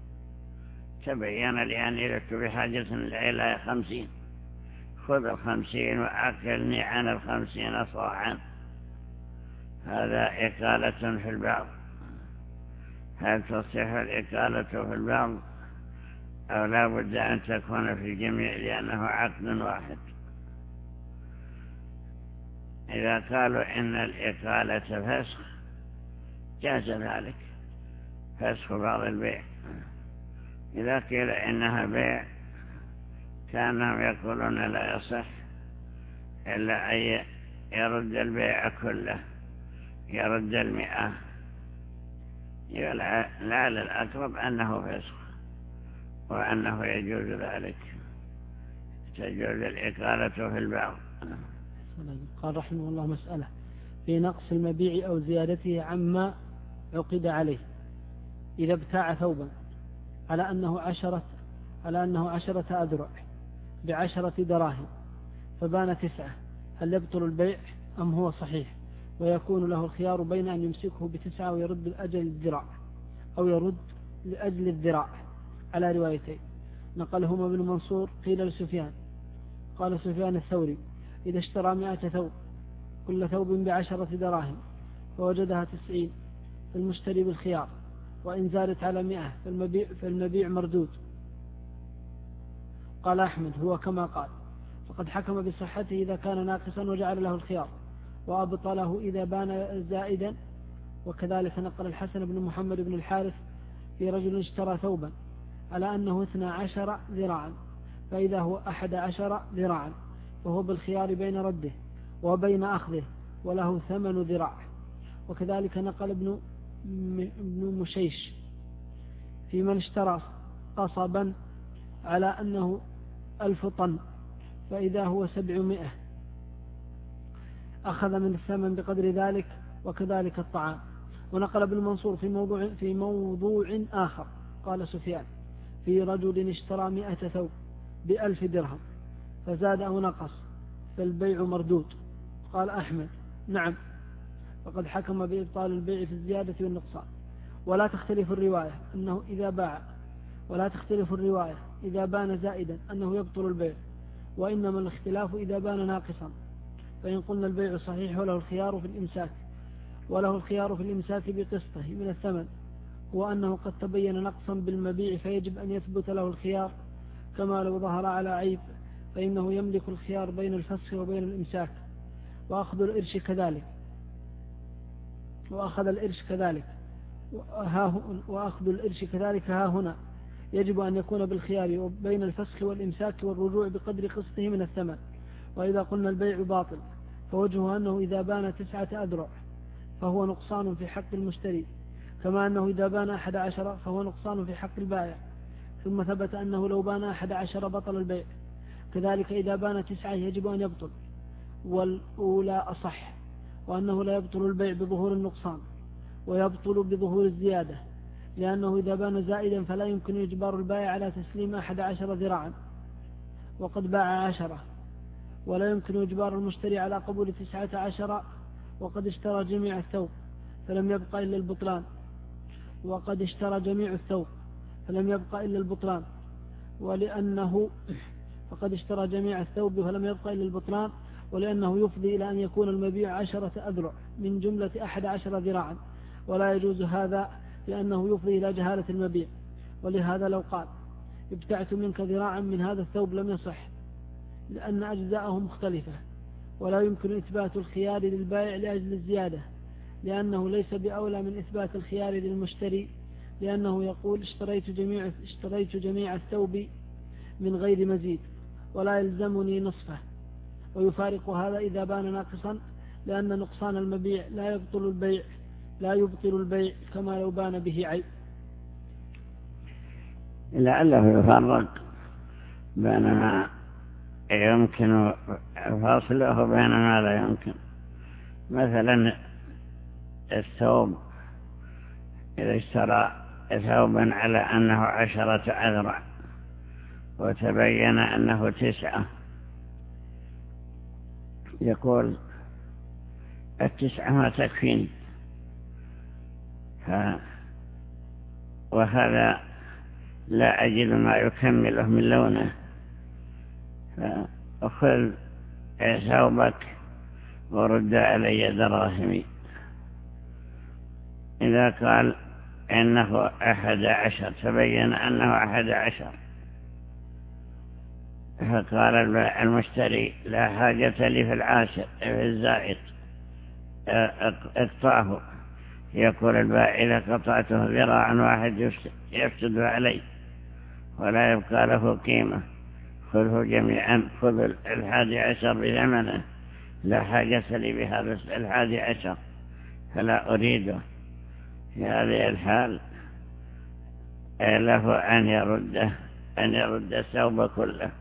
B: تبين لي أني لست بحاجة إلى خمسين، خذ الخمسين وأكلني عن الخمسين صاعا. هذا إقالة في البعض. هل تصح الإقالة في البعض أو لا بد أن تكون في الجميع لأنه عقد واحد؟ إذا قالوا إن الإقالة فسخ جاز ذلك، فسخ بعض البيع. إذا قيل إنها بيع كانهم يقولون لا يصح إلا أن يرد البيع كله، يرد المئة. لعل الأقرب أنه فسخ وأنه يجوز ذلك، تجوز الإقالة في البعض.
G: قال رحمه الله مسألة في نقص المبيع أو زيادته عما عقد عليه. إذا ابتاع ثوبا على أنه عشرة على أنه عشرة أذرع بعشرة دراهم فبان تسعة، هل يبطل البيع أم هو صحيح؟ ويكون له الخيار بين أن يمسكه بتسعة ويرد لأجل الذراع أو يرد لأجل الذراع على روايتين نقلهما ابن منصور. قيل لسفيان قال سفيان الثوري إذا اشترى مائة ثوب كل ثوب بعشرة دراهم فوجدها تسعين فالمشتري بالخيار، وإن زادت على مئة فالمبيع, فالمبيع مردود. قال أحمد هو كما قال، فقد حكم بصحته إذا كان ناقصا وجعل له الخيار، وأبطله إذا بان زائدا. وكذلك نقل الحسن بن محمد بن الحارث في رجل اشترى ثوبا على أنه اثنى عشر ذراعا فإذا هو أحد عشر ذراعا فهو بالخيار بين رده وبين أخذه وله ثمن ذراع. وكذلك نقل ابن ابن مشيش في من اشترى قصبا على أنه ألف طن فإذا هو سبعمائة أخذ من الثمن بقدر ذلك، وكذلك الطعام. ونقل ابن منصور في موضوع, في موضوع آخر قال سفيان في رجل اشترى مئة ثوب بألف درهم فزاد أو نقص فالبيع مردود. قال أحمد نعم، فقد حكم بإبطال البيع في الزيادة والنقصان. ولا تختلف الرواية أنه إذا باع ولا تختلف الرواية إذا بان زائدا أنه يبطل البيع، وإنما الاختلاف إذا بان ناقصا. فإن قلنا البيع صحيح وله الخيار في الإمساك وله الخيار في الإمساك بقسطه من الثمن، وأنه قد تبين نقصا بالمبيع فيجب أن يثبت له الخيار كما لو ظهر على عيب، فإنه يملك الخيار بين الفسخ وبين الإمساك. وأخذ الإرش كذلك وأخذ الإرش كذلك وأخذ الإرش كذلك ها هنا يجب أن يكون بالخيار بين الفسخ والإمساك والرجوع بقدر قسطه من الثمن. وإذا قلنا البيع باطل فوجهه أنه إذا بان تسعة أذرع فهو نقصان في حق المشتري، كما أنه إذا بان أحد عشر فهو نقصان في حق البائع. ثم ثبت أنه لو بان أحد عشر بطل البيع. كذلك إذا بان تسعة يجب أن يبطل، والأولى أصح، وأنه لا يبطل البيع بظهور النقصان ويبطل بظهور الزيادة، لأنه إذا بان زائدا فلا يمكن إجبار البائع على تسليم أحد عشر ذراعا وقد باع عشرة، ولا يمكن إجبار المشتري على قبول تسعة عشر وقد اشترى جميع الثوب فلم يبقى إلا البطلان وقد اشترى جميع الثوب فلم يبقى إلا البطلان ولأنه فقد اشترى جميع الثوب فلم يبقى إلا البطلان ولأنه يفضي إلى أن يكون المبيع عشرة أذرع من جملة أحد عشر ذراعا، ولا يجوز هذا لأنه يفضي إلى جهالة المبيع. ولهذا لو قال ابتعت منك ذراعا من هذا الثوب لم يصح، لأن أجزاءه مختلفة، ولا يمكن إثبات الخيار للبائع لأجل الزيادة، لأنه ليس بأولى من إثبات الخيار للمشتري، لأنه يقول اشتريت جميع, اشتريت جميع الثوب من غير مزيد ولا يلزمني نصفه. ويفارق هذا إذا بان ناقصا، لأن نقصان المبيع لا يبطل البيع لا يبطل البيع كما لو بان به عيب.
B: لعله يفرق بين ما يمكن فصله وبين ما لا يمكن. مثلا الثوب، إذا اشترى ثوبا على أنه عشرة أذرع وتبين أنه تسعة، يقول التسعة ما تكفيني، وهذا لا أجد ما يكمله من لونه، فأخذ ثوبك ورد علي دراهمي. إذا قال إنه أحد عشر تبين أنه أحد عشر، فقال المشتري لا حاجة لي في العاشر في الزائد اقطعه، يقول البائع إذا قطعته ذراعا واحد يفسد علي ولا يبقى له قيمة، خذه جميعا، خذ الحادي عشر بثمنه، لا حاجة لي بهذا الحادي عشر فلا أريده. في هذه الحال له أن يرده أن يرد الثوب كله،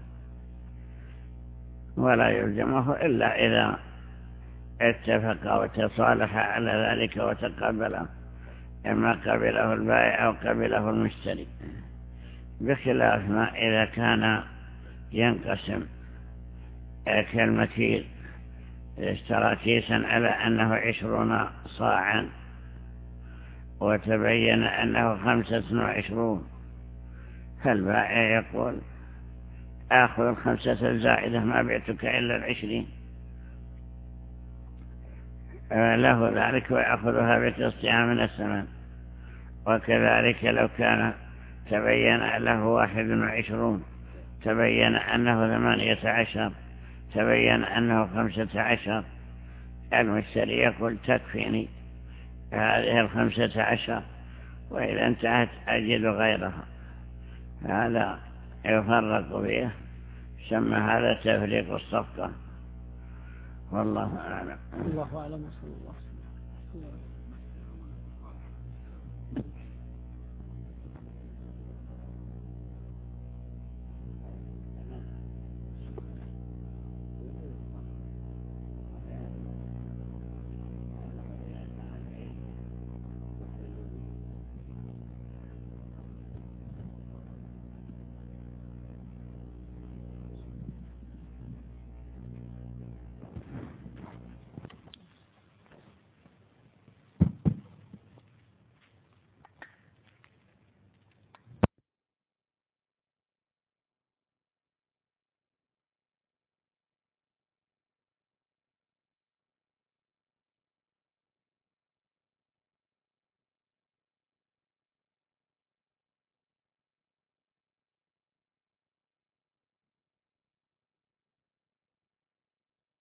B: ولا يلزمه إلا إذا اتفق وتصالح على ذلك وتقبله، إما قبله البائع أو قبله المشتري، بخلاف ما إذا كان ينقسم كالمكيل، اشترى كيسا على أنه عشرون صاعا وتبين أنه خمسة وعشرون، فالبائع يقول آخذ الخمسة الزائدة ما بعتك إلا العشرين، له ذلك ويأخذها بقسطها من الثمن. وكذلك لو كان تبين له واحد وعشرون، تبين أنه ثمانية عشر، تبين أنه خمسة عشر، المشتري يقول تكفيني هذه الخمسة عشر، وإذا انتهت أجد غيرها. هذا يفرق فيه، سمى هذا تفريق الصفقة، والله أعلم.
G: الله أعلم. صلى الله عليه وسلم.